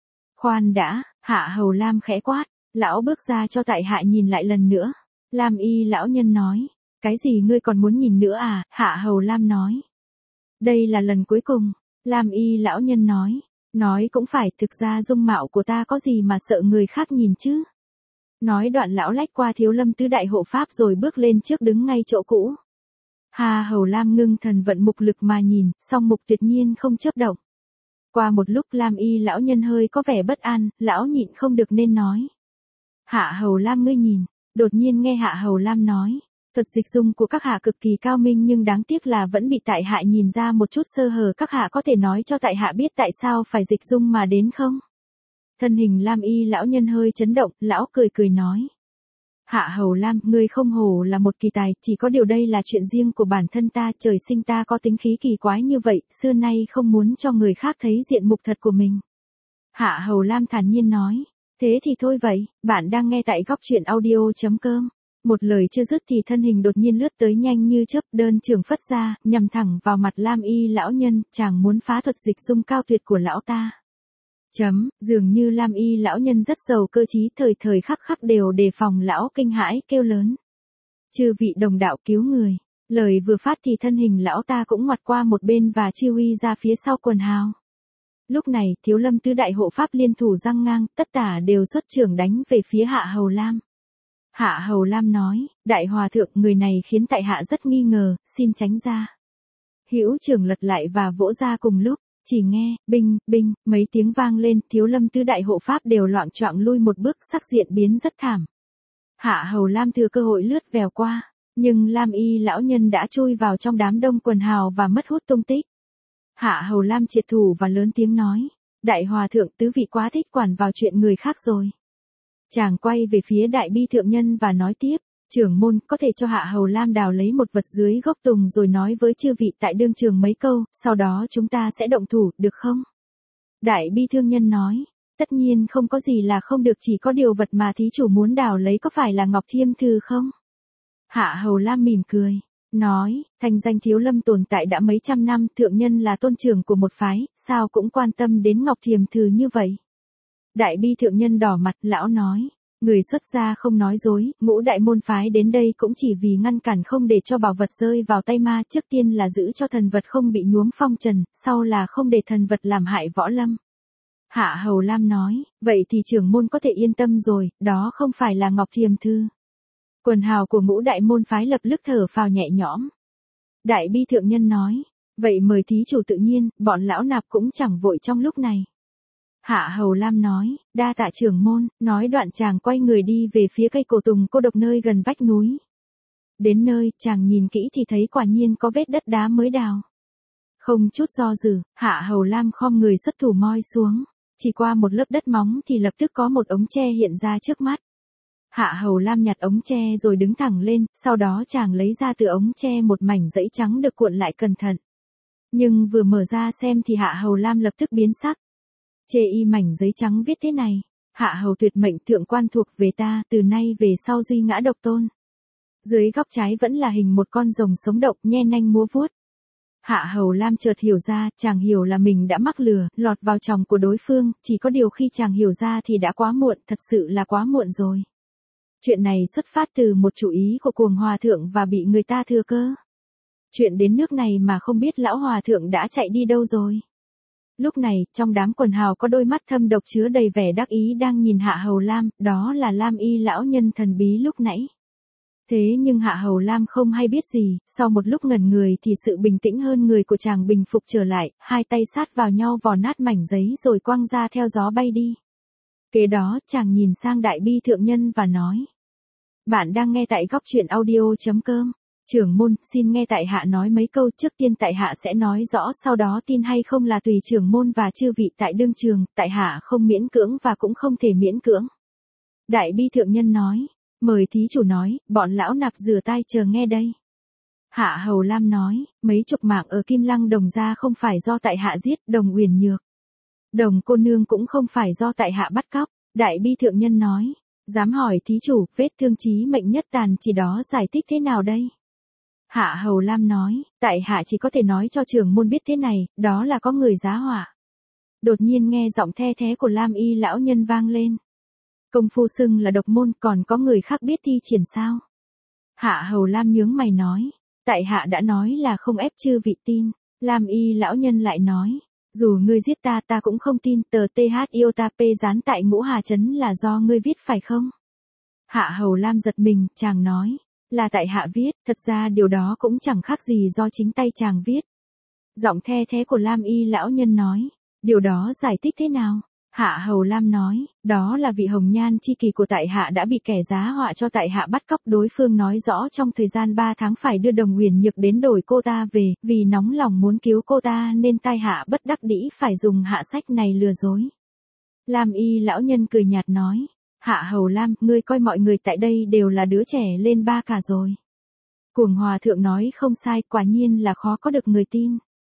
Khoan đã, Hạ Hầu Lam khẽ quát, lão bước ra cho tại hạ nhìn lại lần nữa. Lam y lão nhân nói, cái gì ngươi còn muốn nhìn nữa à? Hạ Hầu Lam nói, đây là lần cuối cùng. Lam y lão nhân nói, nói cũng phải, thực ra dung mạo của ta có gì mà sợ người khác nhìn chứ. Nói đoạn lão lách qua Thiếu Lâm tứ đại hộ pháp rồi bước lên trước đứng ngay chỗ cũ. Hạ Hầu Lam ngưng thần vận mục lực mà nhìn, song mục tuyệt nhiên không chớp động. Qua một lúc Lam y lão nhân hơi có vẻ bất an, lão nhịn không được nên nói. Hạ Hầu Lam, ngươi nhìn. Đột nhiên nghe Hạ Hầu Lam nói, thuật dịch dung của các hạ cực kỳ cao minh nhưng đáng tiếc là vẫn bị tại hạ nhìn ra một chút sơ hở, các hạ có thể nói cho tại hạ biết tại sao phải dịch dung mà đến không? Thân hình Lam y lão nhân hơi chấn động, lão cười cười nói. Hạ Hầu Lam, ngươi không hổ là một kỳ tài, chỉ có điều đây là chuyện riêng của bản thân ta, trời sinh ta có tính khí kỳ quái như vậy, xưa nay không muốn cho người khác thấy diện mục thật của mình. Hạ Hầu Lam thản nhiên nói. Thế thì thôi vậy, bạn đang nghe tại góc truyện audio.com. Một lời chưa dứt thì thân hình đột nhiên lướt tới nhanh như chớp, đơn trường phất ra, nhằm thẳng vào mặt Lam y lão nhân, chàng muốn phá thuật dịch dung cao tuyệt của lão ta. Chấm, dường như Lam y lão nhân rất giàu cơ trí, thời thời khắc khắc đều đề phòng, lão kinh hãi kêu lớn. Chư vị đồng đạo cứu người. Lời vừa phát thì thân hình lão ta cũng ngoặt qua một bên và chiêu uy ra phía sau quần hào. Lúc này, Thiếu Lâm tứ đại hộ pháp liên thủ giăng ngang, tất tả đều xuất trưởng đánh về phía Hạ Hầu Lam. Hạ Hầu Lam nói, đại hòa thượng, người này khiến tại hạ rất nghi ngờ, xin tránh ra. Hữu trưởng lật lại và vỗ ra cùng lúc, chỉ nghe, binh, binh, mấy tiếng vang lên, Thiếu Lâm tứ đại hộ pháp đều loạng choạng lui một bước, sắc diện biến rất thảm. Hạ Hầu Lam thừa cơ hội lướt vèo qua, nhưng Lam y lão nhân đã chui vào trong đám đông quần hào và mất hút tung tích. Hạ Hầu Lam triệt thủ và lớn tiếng nói, đại hòa thượng, tứ vị quá thích quản vào chuyện người khác rồi. Chàng quay về phía Đại Bi thượng nhân và nói tiếp, trưởng môn, có thể cho Hạ Hầu Lam đào lấy một vật dưới gốc tùng rồi nói với chư vị tại đương trường mấy câu, sau đó chúng ta sẽ động thủ, được không? Đại Bi thương nhân nói, tất nhiên không có gì là không được, chỉ có điều vật mà thí chủ muốn đào lấy có phải là Ngọc Thiêm Thư không? Hạ Hầu Lam mỉm cười, nói, thành danh Thiếu Lâm tồn tại đã mấy trăm năm, thượng nhân là tôn trưởng của một phái, sao cũng quan tâm đến Ngọc Thiềm Thư như vậy. Đại Bi thượng nhân đỏ mặt, lão nói, Người xuất gia không nói dối, ngũ đại môn phái đến đây cũng chỉ vì ngăn cản không để cho bảo vật rơi vào tay ma, trước tiên là giữ cho thần vật không bị nhuốm phong trần, sau là không để thần vật làm hại võ lâm. Hạ Hầu Lam nói, vậy thì trưởng môn có thể yên tâm rồi, đó không phải là Ngọc Thiềm Thư. Quần hào của ngũ đại môn phái lập tức thở phào nhẹ nhõm. Đại bi thượng nhân nói, vậy mời thí chủ tự nhiên, bọn lão nạp cũng chẳng vội trong lúc này. Hạ Hầu Lam nói, đa tạ trưởng môn, nói đoạn chàng quay người đi về phía cây cổ tùng cô độc nơi gần vách núi. Đến nơi, chàng nhìn kỹ thì thấy quả nhiên có vết đất đá mới đào. Không chút do dự, Hạ Hầu Lam khom người xuất thủ moi xuống. Chỉ qua một lớp đất móng thì lập tức có một ống tre hiện ra trước mắt. Hạ Hầu Lam nhặt ống tre rồi đứng thẳng lên, sau đó chàng lấy ra từ ống tre một mảnh giấy trắng được cuộn lại cẩn thận. Nhưng vừa mở ra xem thì Hạ Hầu Lam lập tức biến sắc. Chê y mảnh giấy trắng viết thế này, Hạ Hầu tuyệt mệnh thượng quan thuộc về ta, từ nay về sau duy ngã độc tôn. Dưới góc trái vẫn là hình một con rồng sống động nhe nanh múa vuốt. Hạ Hầu Lam chợt hiểu ra, chàng hiểu là mình đã mắc lừa, lọt vào chòng của đối phương, chỉ có điều khi chàng hiểu ra thì đã quá muộn, thật sự là quá muộn rồi. Chuyện này xuất phát từ một chủ ý của cuồng hòa thượng và bị người ta thừa cơ. Chuyện đến nước này mà không biết lão hòa thượng đã chạy đi đâu rồi. Lúc này, trong đám quần hào có đôi mắt thâm độc chứa đầy vẻ đắc ý đang nhìn Hạ Hầu Lam, đó là Lam Y lão nhân thần bí lúc nãy. Thế nhưng Hạ Hầu Lam không hay biết gì, sau một lúc ngẩn người thì sự bình tĩnh hơn người của chàng bình phục trở lại, hai tay sát vào nhau vò nát mảnh giấy rồi quăng ra theo gió bay đi. Kế đó, chàng nhìn sang Đại Bi thượng nhân và nói. Bạn đang nghe tại góc truyện audio.com. Trưởng môn, xin nghe tại hạ nói mấy câu, trước tiên tại hạ sẽ nói rõ, sau đó tin hay không là tùy trưởng môn và chư vị tại đương trường, tại hạ không miễn cưỡng và cũng không thể miễn cưỡng. Đại Bi thượng nhân nói, mời thí chủ nói, bọn lão nạp rửa tai chờ nghe đây. Hạ Hầu Lam nói, mấy chục mạng ở Kim Lăng Đồng gia không phải do tại hạ giết, Đồng Uyển Nhược. Đồng cô nương cũng không phải do tại hạ bắt cóc. Đại Bi thượng nhân nói, dám hỏi thí chủ, vết thương chí mệnh nhất tàn chỉ đó giải thích thế nào đây? Hạ Hầu Lam nói, tại hạ chỉ có thể nói cho trưởng môn biết thế này, đó là có người giá họa. Đột nhiên nghe giọng the thé của Lam Y lão nhân vang lên. Công phu xưng là độc môn, còn có người khác biết thi triển sao? Hạ Hầu Lam nhướng mày nói, tại hạ đã nói là không ép chư vị tin. Lam Y lão nhân lại nói, dù ngươi giết ta ta cũng không tin, tờ tê hát iota pê dán tại Ngũ Hà Trấn là do ngươi viết phải không? Hạ Hầu Lam giật mình, chàng nói, là tại hạ viết, thật ra điều đó cũng chẳng khác gì do chính tay chàng viết. Giọng the thế của Lam Y lão nhân nói, điều đó giải thích thế nào? Hạ Hầu Lam nói, đó là vị hồng nhan chi kỳ của tại hạ đã bị kẻ giá họa cho tại hạ bắt cóc, đối phương nói rõ trong thời gian ba tháng phải đưa Đồng Uyển Nhược đến đổi cô ta về, vì nóng lòng muốn cứu cô ta nên tai hạ bất đắc dĩ phải dùng hạ sách này lừa dối. Lam Y lão nhân cười nhạt nói, Hạ Hầu Lam, ngươi coi mọi người tại đây đều là đứa trẻ lên ba cả rồi. Cuồng hòa thượng nói không sai, quả nhiên là khó có được người tin.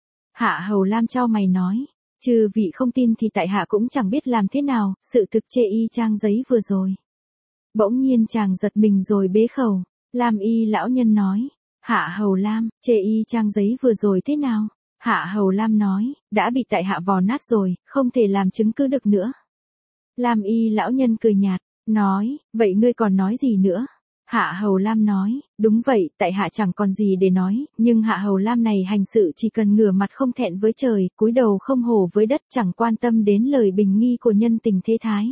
Hạ Hầu Lam chau mày nói, trừ vị không tin thì tại hạ cũng chẳng biết làm thế nào, sự thực chê y trang giấy vừa rồi. Bỗng nhiên chàng giật mình rồi bế khẩu. Lam Y lão nhân nói, Hạ Hầu Lam, chê y trang giấy vừa rồi thế nào? Hạ Hầu Lam nói, đã bị tại hạ vò nát rồi, không thể làm chứng cứ được nữa. Lam Y lão nhân cười nhạt, nói, vậy ngươi còn nói gì nữa? Hạ Hầu Lam nói, đúng vậy, tại hạ chẳng còn gì để nói, nhưng Hạ Hầu Lam này hành sự chỉ cần ngửa mặt không thẹn với trời, cúi đầu không hổ với đất, chẳng quan tâm đến lời bình nghi của nhân tình thế thái.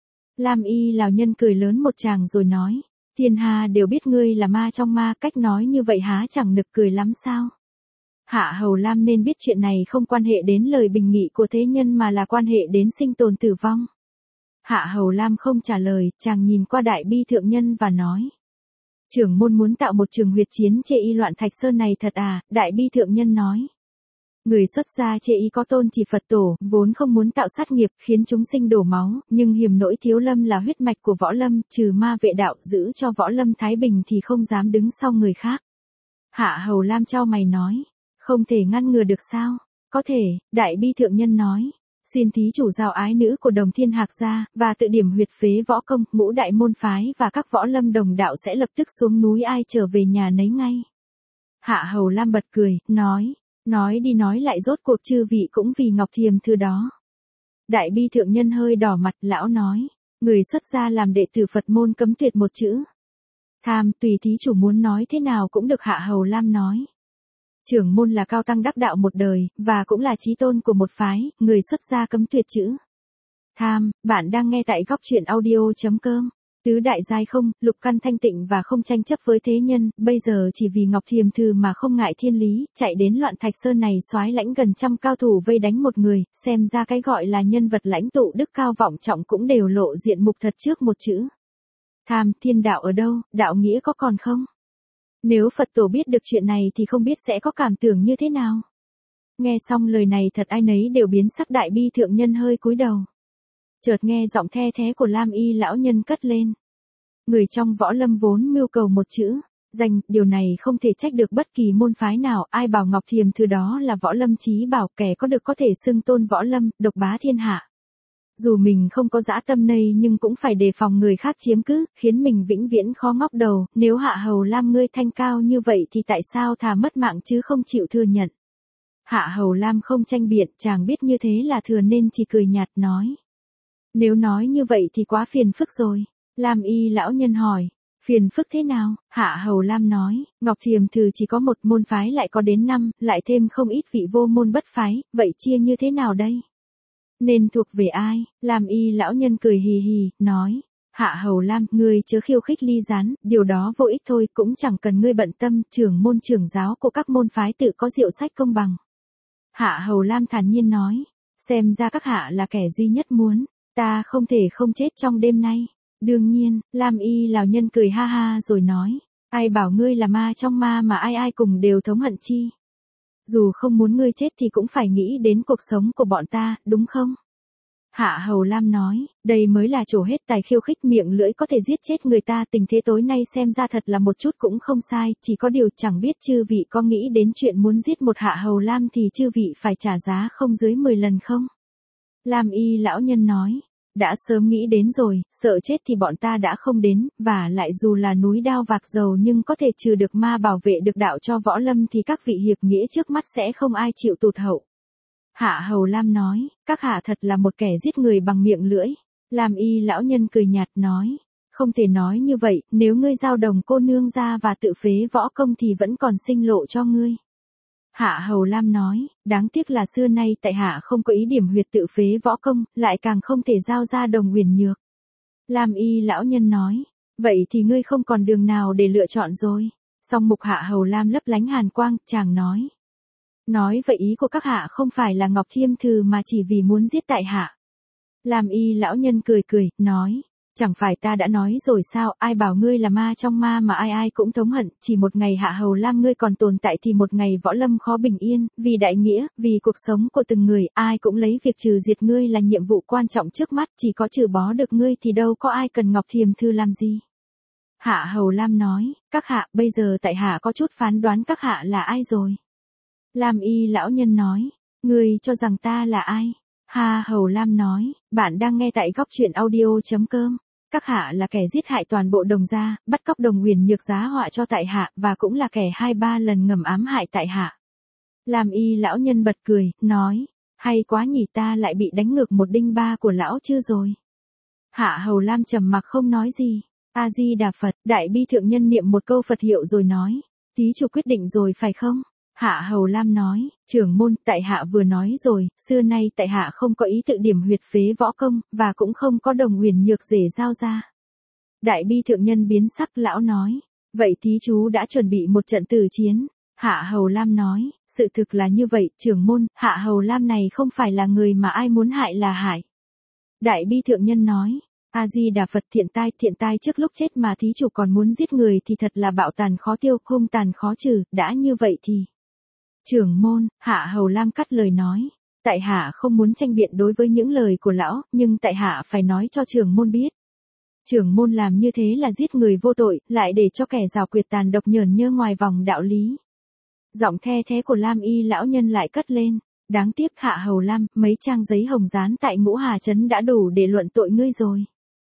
Lam Y lão nhân cười lớn một tràng rồi nói, thiên hà đều biết ngươi là ma trong ma, cách nói như vậy há chẳng nực cười lắm sao? Hạ Hầu Lam nên biết chuyện này không quan hệ đến lời bình nghị của thế nhân mà là quan hệ đến sinh tồn tử vong. Hạ Hầu Lam không trả lời, chàng nhìn qua Đại Bi thượng nhân và nói. Trưởng môn muốn tạo một trường huyệt chiến chê y loạn Thạch Sơn này thật à? Đại Bi thượng nhân nói. Người xuất gia chê y có tôn chỉ Phật tổ, vốn không muốn tạo sát nghiệp khiến chúng sinh đổ máu, nhưng hiểm nỗi thiếu lâm là huyết mạch của võ lâm, trừ ma vệ đạo giữ cho võ lâm thái bình thì không dám đứng sau người khác. Hạ Hầu Lam chau mày nói. Không thể ngăn ngừa được sao? Có thể, Đại Bi thượng nhân nói. Xin thí chủ giao ái nữ của Đồng Thiên Hạc ra, và tự điểm huyệt phế võ công, ngũ đại môn phái và các võ lâm đồng đạo sẽ lập tức xuống núi ai trở về nhà nấy ngay. Hạ Hầu Lam bật cười, nói, nói đi nói lại rốt cuộc chư vị cũng vì Ngọc Thiềm Thư đó. Đại Bi thượng nhân hơi đỏ mặt, lão nói, Người xuất gia làm đệ tử Phật môn cấm tuyệt một chữ. Tham, tùy thí chủ muốn nói thế nào cũng được, Hạ Hầu Lam nói. Trưởng môn là cao tăng đắc đạo một đời, và cũng là chí tôn của một phái, người xuất gia cấm tuyệt chữ tham. Bạn đang nghe tại góc truyện audio.com. Tứ đại giai không, lục căn thanh tịnh và không tranh chấp với thế nhân, bây giờ chỉ vì Ngọc Thiềm Thư mà không ngại thiên lý, chạy đến Loạn Thạch Sơn này soái lãnh gần trăm cao thủ vây đánh một người, xem ra cái gọi là nhân vật lãnh tụ đức cao vọng trọng cũng đều lộ diện mục thật trước một chữ tham. Thiên đạo ở đâu, đạo nghĩa có còn không? Nếu Phật tổ biết được chuyện này thì không biết sẽ có cảm tưởng như thế nào. Nghe xong lời này thật ai nấy đều biến sắc, đại bi thượng nhân hơi cúi đầu. Chợt nghe giọng the thé của Lam Y lão nhân cất lên. Người trong võ lâm vốn mưu cầu một chữ danh, điều này không thể trách được bất kỳ môn phái nào, ai bảo Ngọc Thiềm Thư đó là võ lâm chí bảo, kẻ có được có thể xưng tôn võ lâm, độc bá thiên hạ. Dù mình không có dã tâm này nhưng cũng phải đề phòng người khác chiếm cứ, khiến mình vĩnh viễn khó ngóc đầu, nếu Hạ Hầu Lam ngươi thanh cao như vậy thì tại sao thà mất mạng chứ không chịu thừa nhận. Hạ Hầu Lam không tranh biện, chàng biết như thế là thừa nên chỉ cười nhạt nói. Nếu nói như vậy thì quá phiền phức rồi. Lam Y lão nhân hỏi, phiền phức thế nào? Hạ Hầu Lam nói, Ngọc Thiềm Thư chỉ có một môn phái lại có đến năm, lại thêm không ít vị vô môn bất phái, vậy chia như thế nào đây? Nên thuộc về ai? Lam Y lão nhân cười hì hì, nói, Hạ Hầu Lam, ngươi chớ khiêu khích ly gián, điều đó vô ích thôi, cũng chẳng cần ngươi bận tâm, trưởng môn trưởng giáo của các môn phái tự có diệu sách công bằng. Hạ Hầu Lam thản nhiên nói, xem ra các hạ là kẻ duy nhất muốn, ta không thể không chết trong đêm nay. Đương nhiên, Lam Y lão nhân cười ha ha rồi nói, ai bảo ngươi là ma trong ma mà ai ai cùng đều thống hận chi. Dù không muốn ngươi chết thì cũng phải nghĩ đến cuộc sống của bọn ta, đúng không? Hạ Hầu Lam nói, đây mới là trổ hết tài khiêu khích, miệng lưỡi có thể giết chết người ta, tình thế tối nay xem ra thật là một chút cũng không sai, chỉ có điều chẳng biết chư vị có nghĩ đến chuyện muốn giết một Hạ Hầu Lam thì chư vị phải trả giá không dưới mười lần không? Lam Y lão nhân nói, đã sớm nghĩ đến rồi, sợ chết thì bọn ta đã không đến, và lại dù là núi đao vạc dầu nhưng có thể trừ được ma bảo vệ được đạo cho võ lâm thì các vị hiệp nghĩa trước mắt sẽ không ai chịu tụt hậu. Hạ Hầu Lam nói, các hạ thật là một kẻ giết người bằng miệng lưỡi. Lam Y lão nhân cười nhạt nói, không thể nói như vậy, nếu ngươi giao đồng cô nương ra và tự phế võ công thì vẫn còn sinh lộ cho ngươi. Hạ Hầu Lam nói, đáng tiếc là xưa nay tại hạ không có ý điểm huyệt tự phế võ công, lại càng không thể giao ra đồng huyền nhược. Lam Y lão nhân nói, vậy thì ngươi không còn đường nào để lựa chọn rồi. Song mục Hạ Hầu Lam lấp lánh hàn quang, chàng nói. Nói vậy ý của các hạ không phải là Ngọc Thiềm Thư mà chỉ vì muốn giết tại hạ. Lam Y lão nhân cười cười, nói. Chẳng phải ta đã nói rồi sao, ai bảo ngươi là ma trong ma mà ai ai cũng thống hận, chỉ một ngày Hạ Hầu Lam ngươi còn tồn tại thì một ngày võ lâm khó bình yên, vì đại nghĩa, vì cuộc sống của từng người, ai cũng lấy việc trừ diệt ngươi là nhiệm vụ quan trọng trước mắt, chỉ có trừ bó được ngươi thì đâu có ai cần Ngọc Thiềm Thư làm gì. Hạ Hầu Lam nói, các hạ, bây giờ tại hạ có chút phán đoán các hạ là ai rồi. Lam Y lão nhân nói, ngươi cho rằng ta là ai? Hạ Hầu Lam nói, bạn đang nghe tại góc truyện audio.com. Các hạ là kẻ giết hại toàn bộ Đồng gia, bắt cóc Đồng Huyền Nhược giá họa cho tại hạ, và cũng là kẻ hai ba lần ngầm ám hại tại hạ. Lam Y lão nhân bật cười, nói, hay quá nhỉ, ta lại bị đánh ngược một đinh ba của lão chưa rồi. Hạ Hầu Lam trầm mặc không nói gì. A Di Đà Phật, đại bi thượng nhân niệm một câu Phật hiệu rồi nói, tí chủ quyết định rồi phải không? Hạ Hầu Lam nói, trưởng môn, tại hạ vừa nói rồi, xưa nay tại hạ không có ý tự điểm huyệt phế võ công, và cũng không có Đồng huyền nhược rể giao ra. Đại bi thượng nhân biến sắc, lão nói, vậy thí chú đã chuẩn bị một trận tử chiến. Hạ Hầu Lam nói, sự thực là như vậy, trưởng môn, Hạ Hầu Lam này không phải là người mà ai muốn hại là hại. Đại bi thượng nhân nói, A Di Đà Phật, thiện tai, thiện tai, trước lúc chết mà thí chủ còn muốn giết người thì thật là bạo tàn khó tiêu, hung tàn khó trừ, đã như vậy thì. Trưởng môn, Hạ Hầu Lam cắt lời nói, tại hạ không muốn tranh biện đối với những lời của lão, nhưng tại hạ phải nói cho trưởng môn biết. Trưởng môn làm như thế là giết người vô tội, lại để cho kẻ rào quyệt tàn độc nhởn nhơ ngoài vòng đạo lý. Giọng the thế của Lam Y lão nhân lại cất lên, đáng tiếc Hạ Hầu Lam, mấy trang giấy hồng dán tại Ngũ Hà Trấn đã đủ để luận tội ngươi rồi.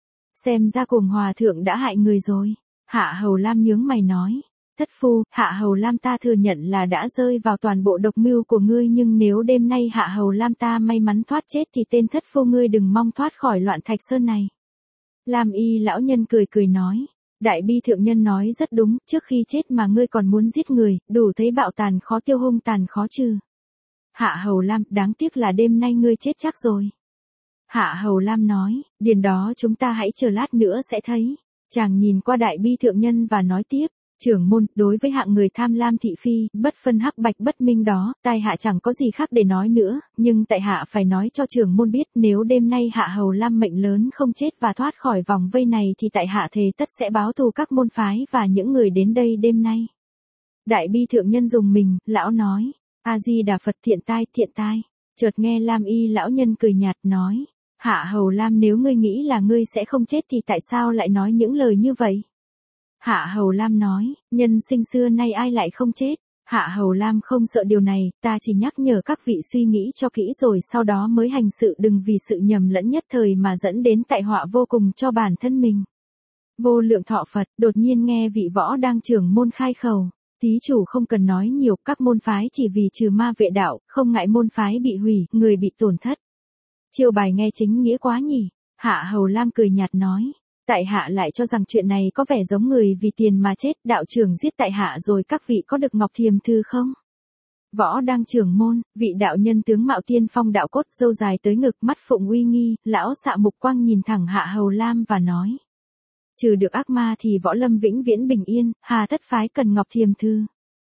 Xem ra cùng hòa thượng đã hại người rồi. Hạ Hầu Lam nhướng mày nói, thất phu, Hạ Hầu Lam ta thừa nhận là đã rơi vào toàn bộ độc mưu của ngươi, nhưng nếu đêm nay Hạ Hầu Lam ta may mắn thoát chết thì tên thất phu ngươi đừng mong thoát khỏi Loạn Thạch Sơn này. Lam y lão nhân cười cười nói. Đại bi thượng nhân nói rất đúng, trước khi chết mà ngươi còn muốn giết người, đủ thấy bạo tàn khó tiêu hung tàn khó trừ. Hạ Hầu Lam, đáng tiếc là đêm nay ngươi chết chắc rồi. Hạ Hầu Lam nói, điền đó chúng ta hãy chờ lát nữa sẽ thấy. Chàng nhìn qua đại bi thượng nhân và nói tiếp, trưởng môn, đối với hạng người tham lam thị phi, bất phân hắc bạch bất minh đó, tai hạ chẳng có gì khác để nói nữa, nhưng tại hạ phải nói cho trưởng môn biết, nếu đêm nay Hạ Hầu Lam mệnh lớn không chết và thoát khỏi vòng vây này thì tại hạ thề tất sẽ báo thù các môn phái và những người đến đây đêm nay. Đại bi thượng nhân dùng mình, lão nói, A Di Đà Phật, thiện tai, thiện tai. Chợt nghe Lam y lão nhân cười nhạt nói, Hạ Hầu Lam, nếu ngươi nghĩ là ngươi sẽ không chết thì tại sao lại nói những lời như vậy? Hạ Hầu Lam nói, nhân sinh xưa nay ai lại không chết. Hạ Hầu Lam không sợ điều này, ta chỉ nhắc nhở các vị suy nghĩ cho kỹ rồi sau đó mới hành sự, đừng vì sự nhầm lẫn nhất thời mà dẫn đến tai họa vô cùng cho bản thân mình. Vô lượng thọ Phật, đột nhiên nghe vị võ đang trưởng môn khai khẩu. Thí chủ không cần nói nhiều, các môn phái chỉ vì trừ ma vệ đạo, không ngại môn phái bị hủy, người bị tổn thất. Chiêu bài nghe chính nghĩa quá nhỉ. Hạ Hầu Lam cười nhạt nói. Tại hạ lại cho rằng chuyện này có vẻ giống người vì tiền mà chết, đạo trưởng giết tại hạ rồi các vị có được Ngọc Thiềm Thư không? Võ đang trưởng môn, vị đạo nhân tướng mạo tiên phong đạo cốt, râu dài tới ngực, mắt phụng uy nghi, lão xạ mục quang nhìn thẳng Hạ Hầu Lam và nói. Trừ được ác ma thì võ lâm vĩnh viễn bình yên, hà tất phái cần Ngọc Thiềm Thư.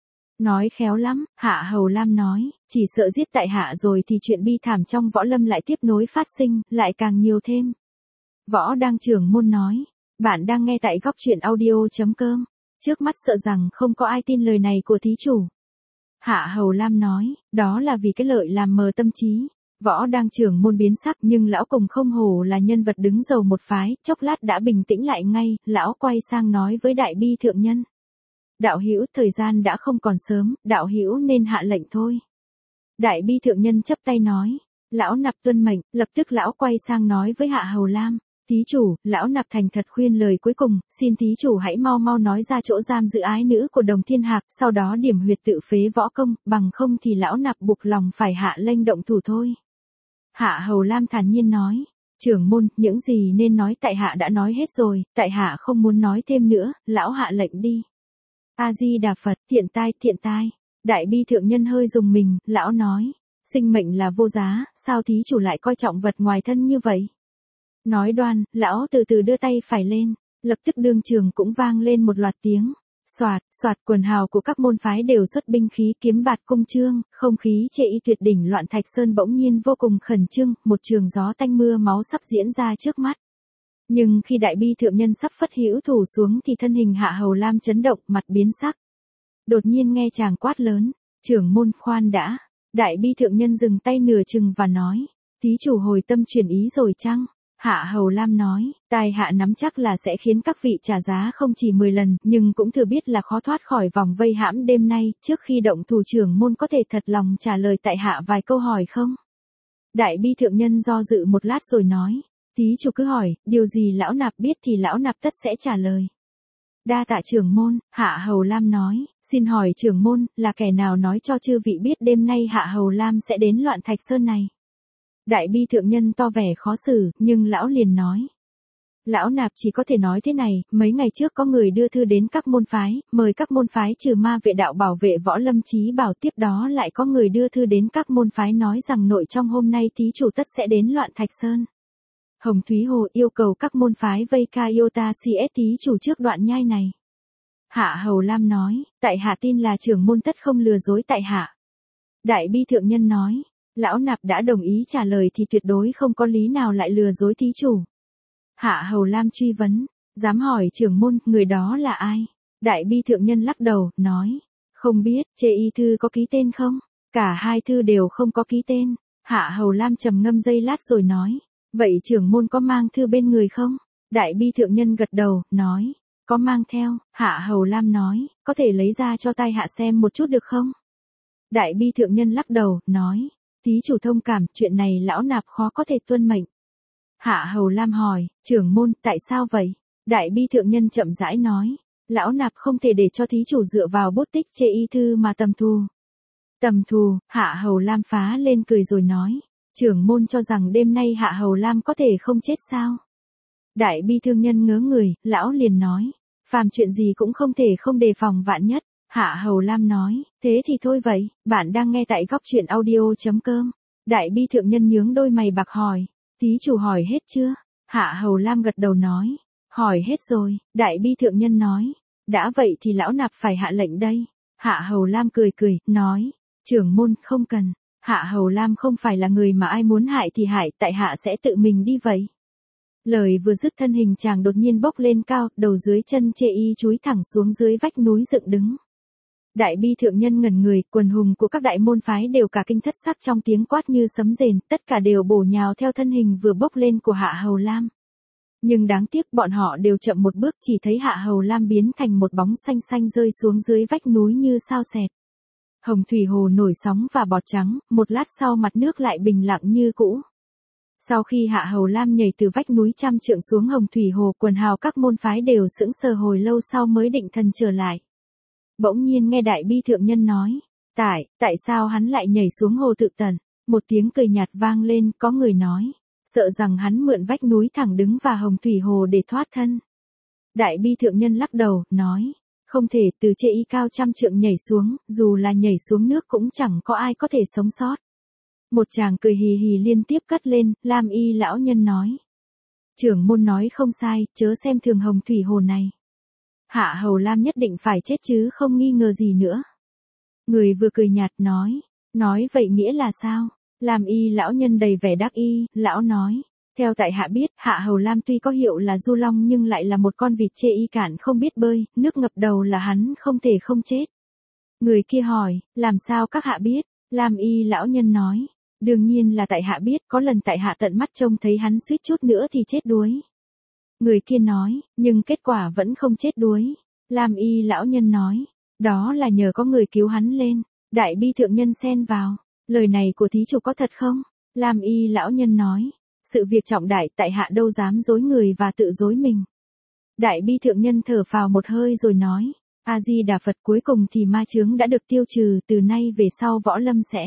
Nói khéo lắm, Hạ Hầu Lam nói, chỉ sợ giết tại hạ rồi thì chuyện bi thảm trong võ lâm lại tiếp nối phát sinh, lại càng nhiều thêm. Võ đang trưởng môn nói, bạn đang nghe tại góc truyện audio.com, trước mắt sợ rằng không có ai tin lời này của thí chủ. Hạ Hầu Lam nói, đó là vì cái lợi làm mờ tâm trí. Võ đang trưởng môn biến sắc nhưng lão cùng không hổ là nhân vật đứng đầu một phái, chốc lát đã bình tĩnh lại ngay, lão quay sang nói với đại bi thượng nhân. Đạo hữu, thời gian đã không còn sớm, đạo hữu nên hạ lệnh thôi. Đại bi thượng nhân chắp tay nói, lão nạp tuân mệnh, lập tức lão quay sang nói với Hạ Hầu Lam. Thí chủ, lão nạp thành thật khuyên lời cuối cùng, xin thí chủ hãy mau mau nói ra chỗ giam giữ ái nữ của Đồng Thiên Hạc, sau đó điểm huyệt tự phế võ công, bằng không thì lão nạp buộc lòng phải hạ lệnh động thủ thôi. Hạ Hầu Lam thản nhiên nói, trưởng môn, những gì nên nói tại hạ đã nói hết rồi, tại hạ không muốn nói thêm nữa, lão hạ lệnh đi. A Di Đà Phật, thiện tai, thiện tai. Đại bi thượng nhân hơi rùng mình, lão nói, sinh mệnh là vô giá, sao thí chủ lại coi trọng vật ngoài thân như vậy? Nói đoan, lão từ từ đưa tay phải lên, lập tức đương trường cũng vang lên một loạt tiếng. Soạt, soạt, quần hào của các môn phái đều xuất binh khí kiếm bạt cung trương, không khí chệ y tuyệt đỉnh loạn Thạch Sơn bỗng nhiên vô cùng khẩn trương, một trường gió tanh mưa máu sắp diễn ra trước mắt. Nhưng khi đại bi thượng nhân sắp phất hữu thủ xuống thì thân hình Hạ Hầu Lam chấn động, mặt biến sắc. Đột nhiên nghe chàng quát lớn, trưởng môn khoan đã. Đại bi thượng nhân dừng tay nửa chừng và nói, thí chủ hồi tâm chuyển ý rồi chăng? Hạ Hầu Lam nói, tai hạ nắm chắc là sẽ khiến các vị trả giá không chỉ mười lần, nhưng cũng thừa biết là khó thoát khỏi vòng vây hãm đêm nay, trước khi động thủ trưởng môn có thể thật lòng trả lời tại hạ vài câu hỏi không? Đại bi thượng nhân do dự một lát rồi nói, thí chủ cứ hỏi, điều gì lão nạp biết thì lão nạp tất sẽ trả lời. Đa tạ trưởng môn, Hạ Hầu Lam nói, xin hỏi trưởng môn, là kẻ nào nói cho chư vị biết đêm nay Hạ Hầu Lam sẽ đến loạn Thạch Sơn này? Đại bi thượng nhân to vẻ khó xử, nhưng lão liền nói. Lão nạp chỉ có thể nói thế này, mấy ngày trước có người đưa thư đến các môn phái, mời các môn phái trừ ma vệ đạo bảo vệ võ lâm chí bảo, tiếp đó lại có người đưa thư đến các môn phái nói rằng nội trong hôm nay thí chủ tất sẽ đến loạn Thạch Sơn. Hồng Thúy Hồ yêu cầu các môn phái vây ca Iota xê ét thí chủ trước đoạn nhai này. Hạ Hầu Lam nói, tại hạ tin là trưởng môn tất không lừa dối tại hạ. Đại bi thượng nhân nói, lão nạp đã đồng ý trả lời thì tuyệt đối không có lý nào lại lừa dối thí chủ. Hạ Hầu Lam truy vấn, dám hỏi trưởng môn, người đó là ai? Đại bi thượng nhân lắc đầu, nói, không biết, chê y thư có ký tên không? Cả hai thư đều không có ký tên. Hạ Hầu Lam trầm ngâm giây lát rồi nói, vậy trưởng môn có mang thư bên người không? Đại bi thượng nhân gật đầu, nói, có mang theo. Hạ Hầu Lam nói, có thể lấy ra cho tai hạ xem một chút được không? Đại bi thượng nhân lắc đầu, nói, thí chủ thông cảm, chuyện này lão nạp khó có thể tuân mệnh. Hạ Hầu Lam hỏi, trưởng môn, tại sao vậy? Đại bi thượng nhân chậm rãi nói, lão nạp không thể để cho thí chủ dựa vào bút tích chê y thư mà tầm thù. Tầm thù? Hạ Hầu Lam phá lên cười rồi nói, trưởng môn cho rằng đêm nay Hạ Hầu Lam có thể không chết sao? Đại bi thương nhân ngớ người, lão liền nói. Phàm chuyện gì cũng không thể không đề phòng vạn nhất. Hạ Hầu Lam nói, thế thì thôi vậy, bạn đang nghe tại góc truyện audio.com. Đại bi thượng nhân nhướng đôi mày bạc hỏi, thí chủ hỏi hết chưa? Hạ Hầu Lam gật đầu nói, hỏi hết rồi. Đại bi thượng nhân nói, đã vậy thì lão nạp phải hạ lệnh đây. Hạ Hầu Lam cười cười, nói, trưởng môn không cần. Hạ Hầu Lam không phải là người mà ai muốn hại thì hại, tại hạ sẽ tự mình đi vậy. Lời vừa dứt thân hình chàng đột nhiên bốc lên cao, đầu dưới chân chê y chúi thẳng xuống dưới vách núi dựng đứng. Đại bi thượng nhân ngẩn người, quần hùng của các đại môn phái đều cả kinh thất sắc trong tiếng quát như sấm rền, tất cả đều bổ nhào theo thân hình vừa bốc lên của Hạ Hầu Lam. Nhưng đáng tiếc bọn họ đều chậm một bước, chỉ thấy Hạ Hầu Lam biến thành một bóng xanh xanh rơi xuống dưới vách núi như sao xẹt. Hồng thủy hồ nổi sóng và bọt trắng, một lát sau mặt nước lại bình lặng như cũ. Sau khi Hạ Hầu Lam nhảy từ vách núi trăm trượng xuống hồng thủy hồ, quần hào các môn phái đều sững sờ hồi lâu sau mới định thần trở lại. Bỗng nhiên nghe đại bi thượng nhân nói, tại, tại sao hắn lại nhảy xuống hồ tự tận? Một tiếng cười nhạt vang lên, có người nói, sợ rằng hắn mượn vách núi thẳng đứng và hồng thủy hồ để thoát thân. Đại bi thượng nhân lắc đầu, nói, không thể, từ chê y cao trăm trượng nhảy xuống, dù là nhảy xuống nước cũng chẳng có ai có thể sống sót. Một chàng cười hì hì liên tiếp cất lên, Lam y lão nhân nói. Trưởng môn nói không sai, chớ xem thường hồng thủy hồ này. Hạ Hầu Lam nhất định phải chết chứ không nghi ngờ gì nữa. Người vừa cười nhạt nói, nói vậy nghĩa là sao? Lam y lão nhân đầy vẻ đắc y, lão nói. Theo tại hạ biết, Hạ Hầu Lam tuy có hiệu là Du Long nhưng lại là một con vịt chê y cạn không biết bơi, nước ngập đầu là hắn không thể không chết. Người kia hỏi, làm sao các hạ biết? Lam y lão nhân nói, đương nhiên là tại hạ biết, có lần tại hạ tận mắt trông thấy hắn suýt chút nữa thì chết đuối. Người kia nói, nhưng kết quả vẫn không chết đuối. Lam y lão nhân nói, đó là nhờ có người cứu hắn lên. Đại bi thượng nhân xen vào, lời này của thí chủ có thật không? Lam y lão nhân nói, sự việc trọng đại tại hạ đâu dám dối người và tự dối mình. Đại bi thượng nhân thở phào một hơi rồi nói, A-di-đà Phật, cuối cùng thì ma chướng đã được tiêu trừ, từ nay về sau võ lâm sẽ.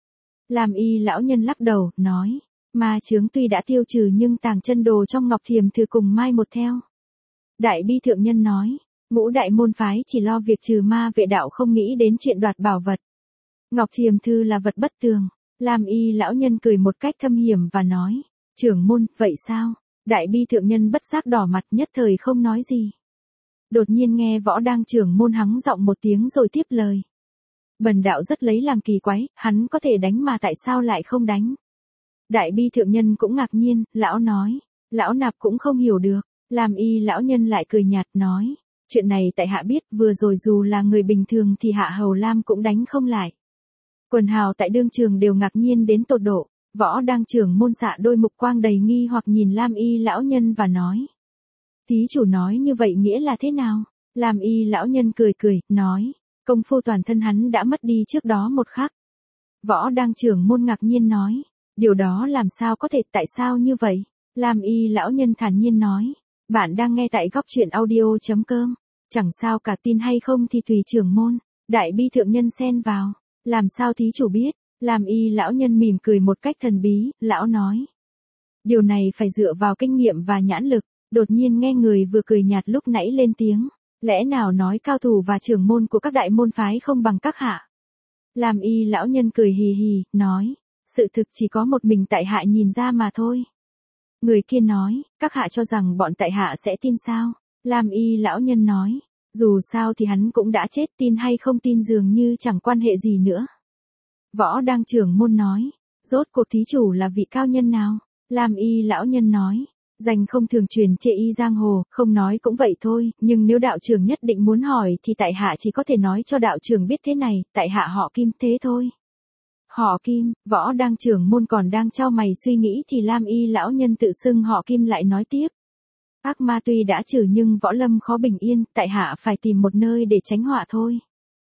Lam y lão nhân lắc đầu, nói, ma chướng tuy đã tiêu trừ nhưng tàng chân đồ trong Ngọc Thiềm Thư cùng mai một theo. Đại bi thượng nhân nói, ngũ đại môn phái chỉ lo việc trừ ma vệ đạo không nghĩ đến chuyện đoạt bảo vật. Ngọc Thiềm Thư là vật bất tường. Lam y lão nhân cười một cách thâm hiểm và nói, trưởng môn, vậy sao? Đại bi thượng nhân bất giác đỏ mặt nhất thời không nói gì. Đột nhiên nghe võ đang trưởng môn hắng giọng một tiếng rồi tiếp lời. Bần đạo rất lấy làm kỳ quái, hắn có thể đánh mà tại sao lại không đánh? Đại bi thượng nhân cũng ngạc nhiên, lão nói, lão nạp cũng không hiểu được. Lam y lão nhân lại cười nhạt nói, chuyện này tại hạ biết, vừa rồi dù là người bình thường thì Hạ Hầu Lam cũng đánh không lại. Quần hào tại đương trường đều ngạc nhiên đến tột độ, võ đang trưởng môn xạ đôi mục quang đầy nghi hoặc nhìn Lam y lão nhân và nói. Thí chủ nói như vậy nghĩa là thế nào? Lam y lão nhân cười cười, nói, công phu toàn thân hắn đã mất đi trước đó một khắc. Võ đang trưởng môn ngạc nhiên nói, điều đó làm sao có thể, tại sao như vậy? Lam y lão nhân thản nhiên nói, bạn đang nghe tại góc truyện audio.com, chẳng sao cả, tin hay không thì tùy trưởng môn. Đại bi thượng nhân xen vào, làm sao thí chủ biết? Lam y lão nhân mỉm cười một cách thần bí, lão nói. Điều này phải dựa vào kinh nghiệm và nhãn lực. Đột nhiên nghe người vừa cười nhạt lúc nãy lên tiếng, lẽ nào nói cao thủ và trưởng môn của các đại môn phái không bằng các hạ? Lam y lão nhân cười hì hì, nói, sự thực chỉ có một mình tại hạ nhìn ra mà thôi. Người kia nói, các hạ cho rằng bọn tại hạ sẽ tin sao? Lam y lão nhân nói, dù sao thì hắn cũng đã chết, tin hay không tin dường như chẳng quan hệ gì nữa. Võ đang trưởng môn nói, rốt cuộc thí chủ là vị cao nhân nào? Lam y lão nhân nói, danh không thường truyền chê y giang hồ, không nói cũng vậy thôi, nhưng nếu đạo trưởng nhất định muốn hỏi thì tại hạ chỉ có thể nói cho đạo trưởng biết thế này, tại hạ họ Kim thế thôi. Họ Kim, võ đang trưởng môn còn đang trao mày suy nghĩ thì Lam y lão nhân tự xưng họ Kim lại nói tiếp. Ác ma tuy đã trừ nhưng võ lâm khó bình yên, tại hạ phải tìm một nơi để tránh họa thôi.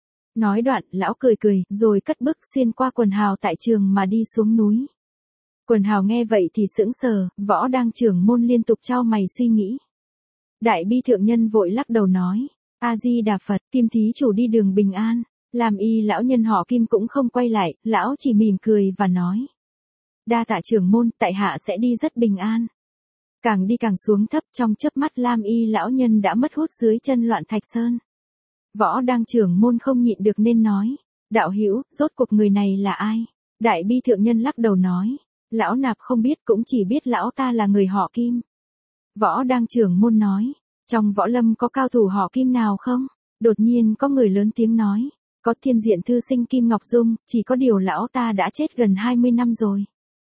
Nói đoạn, lão cười cười, rồi cất bước xuyên qua quần hào tại trường mà đi xuống núi. Quần hào nghe vậy thì sững sờ, võ đang trưởng môn liên tục trao mày suy nghĩ. Đại bi thượng nhân vội lắc đầu nói, A-di-đà Phật, Kim thí chủ đi đường bình an. Lam y lão nhân họ Kim cũng không quay lại, lão chỉ mỉm cười và nói. Đa tạ trưởng môn, tại hạ sẽ đi rất bình an. Càng đi càng xuống thấp, trong chớp mắt Lam Y lão nhân đã mất hút dưới chân Loạn Thạch Sơn. Võ Đang trưởng môn không nhịn được nên nói, đạo hữu, rốt cuộc người này là ai? Đại Bi thượng nhân lắc đầu nói, lão nạp không biết, cũng chỉ biết lão ta là người họ Kim. Võ Đang trưởng môn nói, trong võ lâm có cao thủ họ Kim nào không? Đột nhiên có người lớn tiếng nói, có Thiên Diện thư sinh Kim Ngọc Dung, chỉ có điều lão ta đã chết gần hai mươi năm rồi.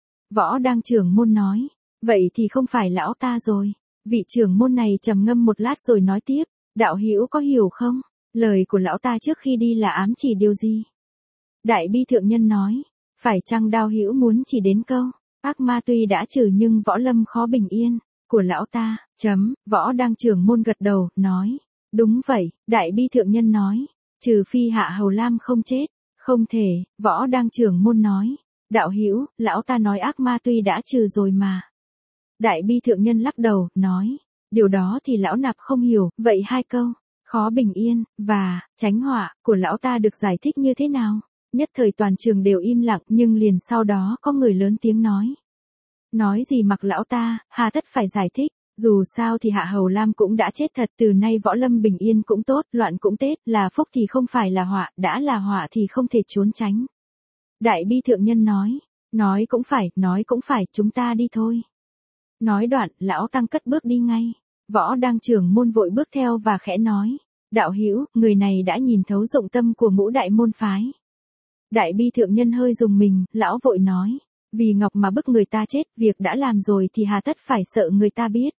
Võ Đang trưởng môn nói, vậy thì không phải lão ta rồi. Vị trưởng môn này trầm ngâm một lát rồi nói tiếp, đạo hữu có hiểu không? Lời của lão ta trước khi đi là ám chỉ điều gì? Đại Bi thượng nhân nói, phải chăng đạo hữu muốn chỉ đến câu, ác ma tuy đã trừ nhưng võ lâm khó bình yên, của lão ta, chấm, Võ Đang trưởng môn gật đầu, nói, đúng vậy. Đại Bi thượng nhân nói, trừ phi Hạ Hầu Lam không chết, không thể. Võ Đang trưởng môn nói, đạo hữu, lão ta nói ác ma tuy đã trừ rồi mà. Đại Bi thượng nhân lắc đầu, nói, điều đó thì lão nạp không hiểu, vậy hai câu, khó bình yên, và, tránh họa, của lão ta được giải thích như thế nào? Nhất thời toàn trường đều im lặng, nhưng liền sau đó có người lớn tiếng nói. Nói gì mặc lão ta, hà tất phải giải thích, dù sao thì Hạ Hầu Lam cũng đã chết thật, từ nay võ lâm bình yên cũng tốt, loạn cũng tết, là phúc thì không phải là họa, đã là họa thì không thể trốn tránh. Đại Bi thượng nhân nói, nói cũng phải, nói cũng phải, chúng ta đi thôi. Nói đoạn, lão tăng cất bước đi ngay. Võ Đang trưởng môn vội bước theo và khẽ nói, đạo hữu, người này đã nhìn thấu dụng tâm của ngũ đại môn phái. Đại Bi thượng nhân hơi rùng mình, lão vội nói, vì ngọc mà bức người ta chết, việc đã làm rồi thì hà tất phải sợ người ta biết.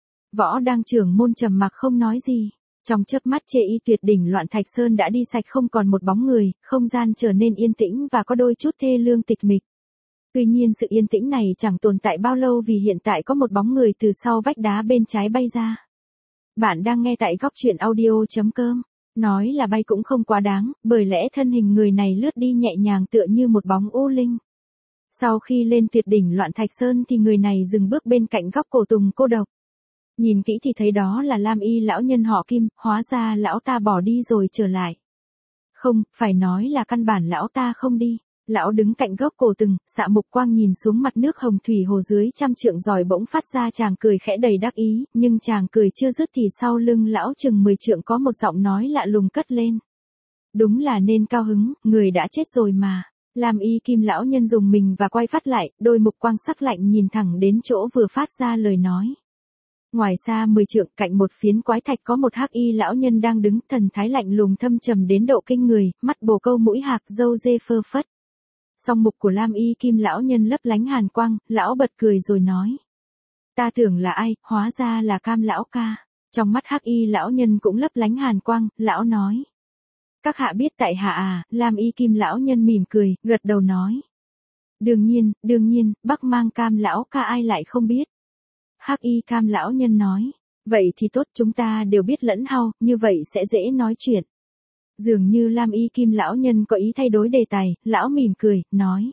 Võ Đang trưởng môn trầm mặc không nói gì. Trong chớp mắt Chê Y tuyệt đỉnh Loạn Thạch Sơn đã đi sạch không còn một bóng người, không gian trở nên yên tĩnh và có đôi chút thê lương tịch mịch. Tuy nhiên sự yên tĩnh này chẳng tồn tại bao lâu vì hiện tại có một bóng người từ sau vách đá bên trái bay ra. Bạn đang nghe tại góc truyện audio chấm com. Nói là bay cũng không quá đáng, bởi lẽ thân hình người này lướt đi nhẹ nhàng tựa như một bóng u linh. Sau khi lên tuyệt đỉnh Loạn Thạch Sơn thì người này dừng bước bên cạnh góc cổ tùng cô độc. Nhìn kỹ thì thấy đó là Lam Y lão nhân họ Kim, hóa ra lão ta bỏ đi rồi trở lại. Không, phải nói là căn bản lão ta không đi. Lão đứng cạnh gốc cổ từng, xạ mục quang nhìn xuống mặt nước hồng thủy hồ dưới trăm trượng rồi bỗng phát ra chàng cười khẽ đầy đắc ý, nhưng chàng cười chưa dứt thì sau lưng lão chừng mười trượng có một giọng nói lạ lùng cất lên. Đúng là nên cao hứng, người đã chết rồi mà. Lam Y Kim lão nhân dùng mình và quay phát lại, đôi mục quang sắc lạnh nhìn thẳng đến chỗ vừa phát ra lời nói. Ngoài xa mười trượng cạnh một phiến quái thạch có một hắc y lão nhân đang đứng, thần thái lạnh lùng thâm trầm đến độ kinh người, mắt bồ câu mũi hạc râu dê phơ phất. Song mục của Lam Y Kim lão nhân lấp lánh hàn quang, lão bật cười rồi nói. Ta tưởng là ai, hóa ra là Cam lão ca. Trong mắt hắc y lão nhân cũng lấp lánh hàn quang, lão nói. Các hạ biết tại hạ à, Lam Y Kim lão nhân mỉm cười, gật đầu nói. Đương nhiên, đương nhiên, Bắc Mang Cam lão ca ai lại không biết. Hắc y Cam lão nhân nói. Vậy thì tốt, chúng ta đều biết lẫn nhau, như vậy sẽ dễ nói chuyện. Dường như Lam Y Kim lão nhân có ý thay đổi đề tài, lão mỉm cười, nói.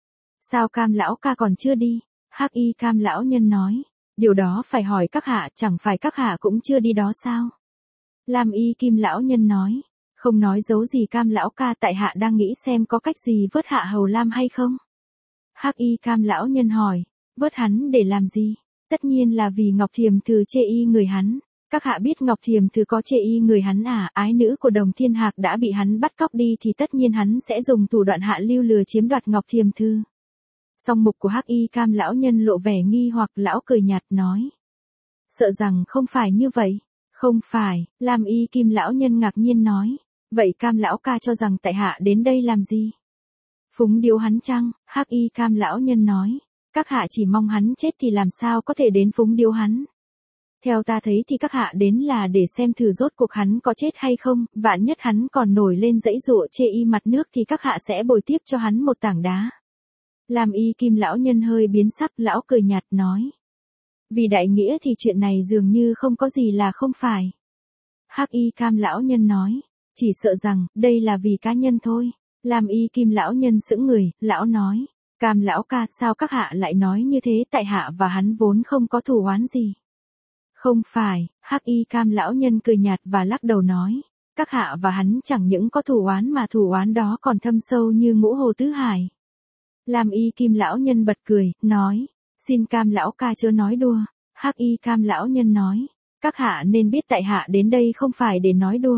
Sao Cam lão ca còn chưa đi? Hắc y Cam lão nhân nói. Điều đó phải hỏi các hạ, chẳng phải các hạ cũng chưa đi đó sao? Lam Y Kim lão nhân nói. Không nói giấu gì Cam lão ca, tại hạ đang nghĩ xem có cách gì vớt Hạ Hầu Lam hay không? Hắc y Cam lão nhân hỏi. Vớt hắn để làm gì? Tất nhiên là vì Ngọc Thiềm Thư chê y người hắn. Các hạ biết Ngọc Thiềm Thư có chê y người hắn à, ái nữ của Đồng Thiên Hạc đã bị hắn bắt cóc đi thì tất nhiên hắn sẽ dùng thủ đoạn hạ lưu lừa chiếm đoạt Ngọc Thiềm Thư. Song mục của Hắc y Cam lão nhân lộ vẻ nghi hoặc, lão cười nhạt nói. Sợ rằng không phải như vậy. Không phải, Lam Y Kim lão nhân ngạc nhiên nói. Vậy Cam lão ca cho rằng tại hạ đến đây làm gì? Phúng điếu hắn chăng? Hắc y Cam lão nhân nói. Các hạ chỉ mong hắn chết thì làm sao có thể đến phúng điếu hắn. Theo ta thấy thì các hạ đến là để xem thử rốt cuộc hắn có chết hay không, vạn nhất hắn còn nổi lên dãy dụa chê y mặt nước thì các hạ sẽ bồi tiếp cho hắn một tảng đá. Lam Y Kim lão nhân hơi biến sắc, lão cười nhạt nói. Vì đại nghĩa thì chuyện này dường như không có gì là không phải. Hắc y Cam lão nhân nói. Chỉ sợ rằng, đây là vì cá nhân thôi. Lam Y Kim lão nhân sững người, lão nói. Cam lão ca, sao các hạ lại nói như thế, tại hạ và hắn vốn không có thù oán gì. Không phải, Hắc y Cam lão nhân cười nhạt và lắc đầu nói. Các hạ và hắn chẳng những có thù oán mà thù oán đó còn thâm sâu như ngũ hồ tứ hải. Lam Y Kim lão nhân bật cười, nói. Xin Cam lão ca chớ nói đùa. Hắc y cam lão nhân nói, các hạ nên biết tại hạ đến đây không phải để nói đùa.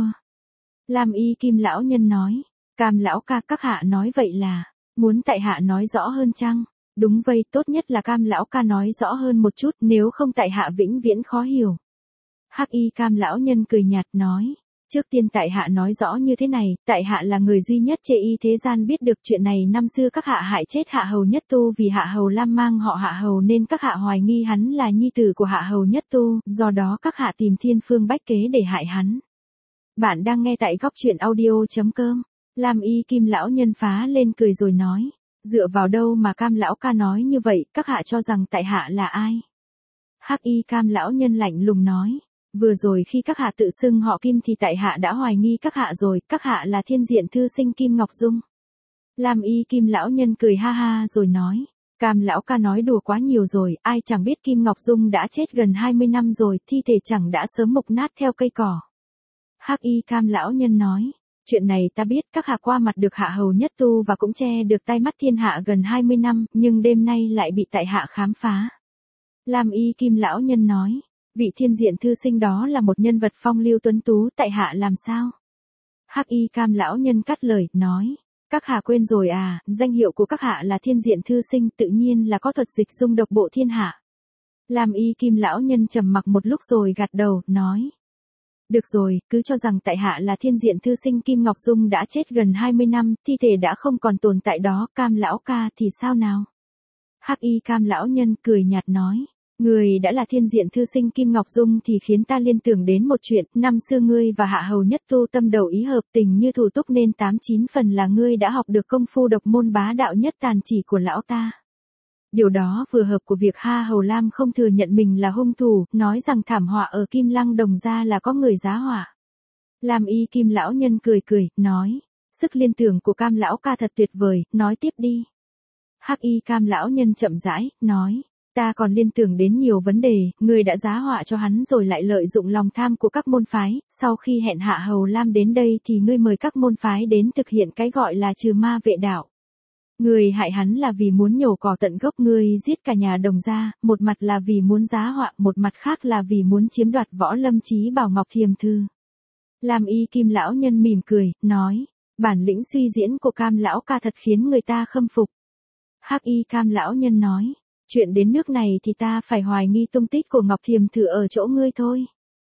Lam y kim lão nhân nói, cam lão ca các hạ nói vậy là, muốn tại hạ nói rõ hơn chăng? Đúng vậy, tốt nhất là cam lão ca nói rõ hơn một chút, nếu không tại hạ vĩnh viễn khó hiểu. Hắc y cam lão nhân cười nhạt nói, trước tiên tại hạ nói rõ như thế này, tại hạ là người duy nhất chê y thế gian biết được chuyện này, năm xưa các hạ hại chết hạ hầu nhất tu vì hạ hầu Lam mang họ hạ hầu nên các hạ hoài nghi hắn là nhi tử của hạ hầu nhất tu, do đó các hạ tìm thiên phương bách kế để hại hắn. Bạn đang nghe tại góc truyện audio.com. Lam y kim lão nhân phá lên cười rồi nói, dựa vào đâu mà cam lão ca nói như vậy, các hạ cho rằng tại hạ là ai? Hắc y cam lão nhân lạnh lùng nói, vừa rồi khi các hạ tự xưng họ Kim thì tại hạ đã hoài nghi các hạ rồi, các hạ là thiên diện thư sinh Kim Ngọc Dung. Lam y kim lão nhân cười ha ha rồi nói, cam lão ca nói đùa quá nhiều rồi, ai chẳng biết Kim Ngọc Dung đã chết gần hai mươi năm rồi, thi thể chẳng đã sớm mục nát theo cây cỏ. Hắc y cam lão nhân nói, chuyện này ta biết, các hạ qua mặt được hạ hầu nhất tu và cũng che được tai mắt thiên hạ gần hai mươi năm, nhưng đêm nay lại bị tại hạ khám phá. Lam y kim lão nhân nói, vị thiên diện thư sinh đó là một nhân vật phong lưu tuấn tú, tại hạ làm sao? Hắc y cam lão nhân cắt lời, nói, các hạ quên rồi à, danh hiệu của các hạ là thiên diện thư sinh, tự nhiên là có thuật dịch dung độc bộ thiên hạ. Lam y kim lão nhân trầm mặc một lúc rồi gật đầu, nói, được rồi, cứ cho rằng tại hạ là thiên diện thư sinh Kim Ngọc Dung đã chết gần hai mươi năm, thi thể đã không còn tồn tại đó, cam lão ca thì sao nào? Hắc y cam lão nhân cười nhạt nói, người đã là thiên diện thư sinh Kim Ngọc Dung thì khiến ta liên tưởng đến một chuyện, năm xưa ngươi và hạ hầu nhất tu tâm đầu ý hợp tình như thủ túc nên tám chín phần là ngươi đã học được công phu độc môn bá đạo nhất tàn chỉ của lão ta. Điều đó vừa hợp của việc Ha Hầu Lam không thừa nhận mình là hung thủ, nói rằng thảm họa ở Kim Lăng Đồng gia là có người giá họa. Lam y kim lão nhân cười cười, nói, sức liên tưởng của cam lão ca thật tuyệt vời, nói tiếp đi. Hắc y cam lão nhân chậm rãi, nói, ta còn liên tưởng đến nhiều vấn đề, người đã giá họa cho hắn rồi lại lợi dụng lòng tham của các môn phái, sau khi hẹn Hạ Hầu Lam đến đây thì ngươi mời các môn phái đến thực hiện cái gọi là trừ ma vệ đạo. Người hại hắn là vì muốn nhổ cỏ tận gốc, ngươi giết cả nhà Đồng gia, một mặt là vì muốn giá họa, một mặt khác là vì muốn chiếm đoạt Võ Lâm Chí Bảo Ngọc Thiềm Thư. Lam y kim lão nhân mỉm cười, nói, bản lĩnh suy diễn của cam lão ca thật khiến người ta khâm phục. Hắc y cam lão nhân nói, chuyện đến nước này thì ta phải hoài nghi tung tích của Ngọc Thiềm Thư ở chỗ ngươi thôi.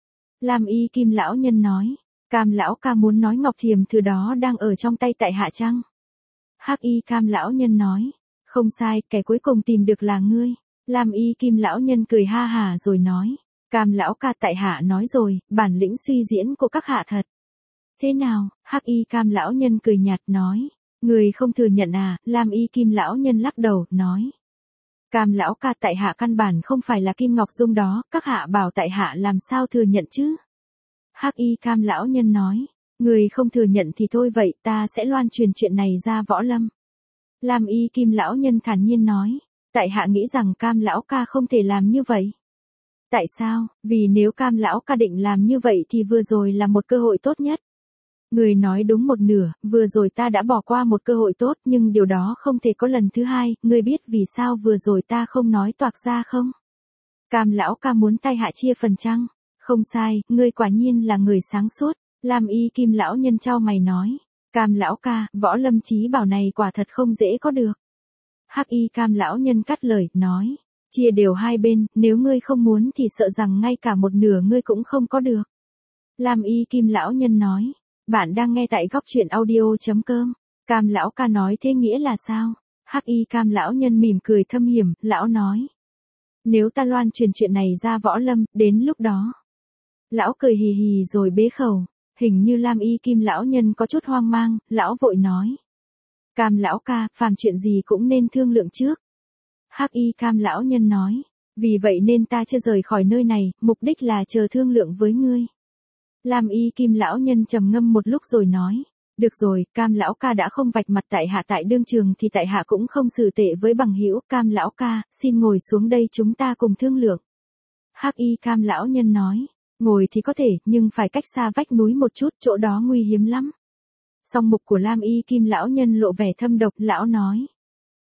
Lam y kim lão nhân nói, cam lão ca muốn nói Ngọc Thiềm Thư đó đang ở trong tay tại hạ chăng? Hắc y cam lão nhân nói, không sai, kẻ cuối cùng tìm được là ngươi. Lam y kim lão nhân cười ha hà rồi nói, cam lão ca tại hạ nói rồi, bản lĩnh suy diễn của các hạ thật. Thế nào? Hắc y cam lão nhân cười nhạt nói, người không thừa nhận à? Lam y kim lão nhân lắc đầu, nói, cam lão ca tại hạ căn bản không phải là Kim Ngọc Dung đó, các hạ bảo tại hạ làm sao thừa nhận chứ? Hắc y cam lão nhân nói, người không thừa nhận thì thôi vậy, ta sẽ loan truyền chuyện này ra Võ Lâm. Lam y kim lão nhân thản nhiên nói, tại hạ nghĩ rằng cam lão ca không thể làm như vậy. Tại sao? Vì nếu cam lão ca định làm như vậy thì vừa rồi là một cơ hội tốt nhất. Người nói đúng một nửa, vừa rồi ta đã bỏ qua một cơ hội tốt nhưng điều đó không thể có lần thứ hai, ngươi biết vì sao vừa rồi ta không nói toạc ra không? Cam lão ca muốn tai hạ chia phần chăng? Không sai, ngươi quả nhiên là người sáng suốt. Lam y kim lão nhân chau mày nói, cam lão ca, Võ Lâm Chí Bảo này quả thật không dễ có được. Hắc y cam lão nhân cắt lời, nói, chia đều hai bên, nếu ngươi không muốn thì sợ rằng ngay cả một nửa ngươi cũng không có được. Lam y kim lão nhân nói, bạn đang nghe tại góc truyện audio.com, cam lão ca nói thế nghĩa là sao? Hắc y cam lão nhân mỉm cười thâm hiểm, lão nói, nếu ta loan truyền chuyện này ra Võ Lâm, đến lúc đó. Lão cười hì hì rồi bế khẩu. Hình như Lam y kim lão nhân có chút hoang mang, lão vội nói, cam lão ca, phàm chuyện gì cũng nên thương lượng trước. Hắc y cam lão nhân nói, vì vậy nên ta chưa rời khỏi nơi này, mục đích là chờ thương lượng với ngươi. Lam y kim lão nhân trầm ngâm một lúc rồi nói, được rồi, cam lão ca đã không vạch mặt tại hạ tại đương trường thì tại hạ cũng không xử tệ với bằng hữu. Cam lão ca, xin ngồi xuống đây chúng ta cùng thương lượng. Hắc y cam lão nhân nói, ngồi thì có thể, nhưng phải cách xa vách núi một chút, chỗ đó nguy hiểm lắm. Song mục của Lam y kim lão nhân lộ vẻ thâm độc, lão nói,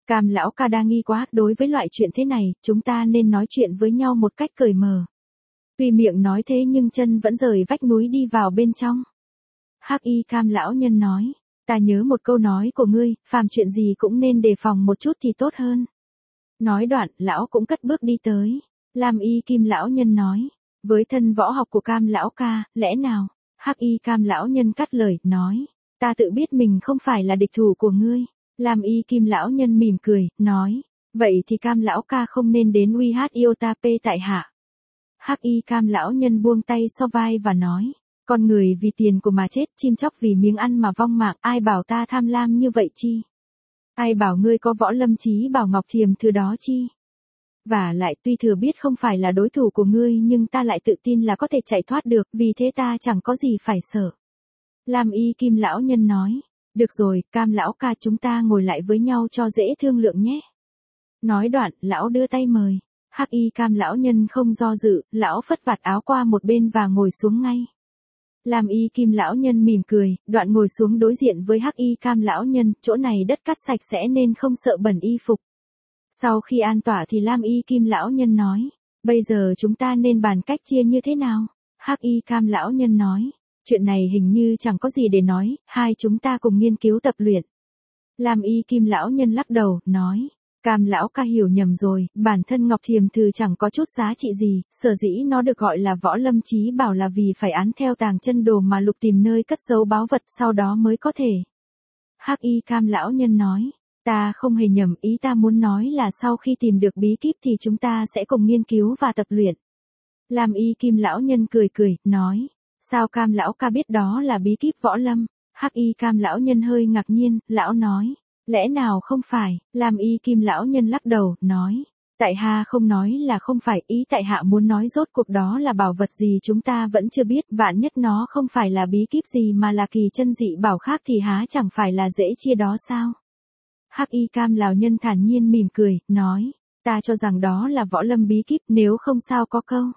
Cam lão ca đa nghi quá, đối với loại chuyện thế này, chúng ta nên nói chuyện với nhau một cách cởi mở. Tuy miệng nói thế nhưng chân vẫn rời vách núi đi vào bên trong. Hắc y Cam lão nhân nói, ta nhớ một câu nói của ngươi, phàm chuyện gì cũng nên đề phòng một chút thì tốt hơn. Nói đoạn, lão cũng cất bước đi tới. Lam y Kim lão nhân nói, với thân võ học của Cam lão ca, lẽ nào? Hắc y Cam lão nhân cắt lời, nói, ta tự biết mình không phải là địch thủ của ngươi. Lam y Kim lão nhân mỉm cười, nói, vậy thì Cam lão ca không nên đến uy hát Iota P tại hạ. Hắc y Cam lão nhân buông tay so vai và nói, con người vì tiền của mà chết, chim chóc vì miếng ăn mà vong mạng, ai bảo ta tham lam như vậy chi? Ai bảo ngươi có võ lâm chí bảo ngọc thiềm thứ đó chi? Và lại tuy thừa biết không phải là đối thủ của ngươi nhưng ta lại tự tin là có thể chạy thoát được, vì thế ta chẳng có gì phải sợ. Lam y Kim lão nhân nói, được rồi, Cam lão ca, chúng ta ngồi lại với nhau cho dễ thương lượng nhé. Nói đoạn, lão đưa tay mời. Hắc y Cam lão nhân không do dự, lão phất vạt áo qua một bên và ngồi xuống ngay. Lam y Kim lão nhân mỉm cười, đoạn ngồi xuống đối diện với Hắc y Cam lão nhân, chỗ này đất cát sạch sẽ nên không sợ bẩn y phục. Sau khi an tọa thì Lam y Kim lão nhân nói, bây giờ chúng ta nên bàn cách chia như thế nào? Hắc y Cam lão nhân nói, chuyện này hình như chẳng có gì để nói, hai chúng ta cùng nghiên cứu tập luyện. Lam y Kim lão nhân lắc đầu, nói, Cam lão ca hiểu nhầm rồi, bản thân Ngọc Thiềm Thư chẳng có chút giá trị gì, sở dĩ nó được gọi là võ lâm chí bảo là vì phải án theo tàng chân đồ mà lục tìm nơi cất giấu báu vật sau đó mới có thể. Hắc y Cam lão nhân nói, ta không hề nhầm, ý ta muốn nói là sau khi tìm được bí kíp thì chúng ta sẽ cùng nghiên cứu và tập luyện. Lam y Kim lão nhân cười cười, nói, sao Cam lão ca biết đó là bí kíp võ lâm? Hắc y Cam lão nhân hơi ngạc nhiên, lão nói, lẽ nào không phải? Lam y Kim lão nhân lắc đầu, nói, tại hạ không nói là không phải, ý tại hạ muốn nói rốt cuộc đó là bảo vật gì chúng ta vẫn chưa biết, vạn nhất nó không phải là bí kíp gì mà là kỳ chân dị bảo khác thì há chẳng phải là dễ chia đó sao? Hắc y Cam lão nhân thản nhiên mỉm cười, nói, ta cho rằng đó là võ lâm bí kíp, nếu không sao có câu,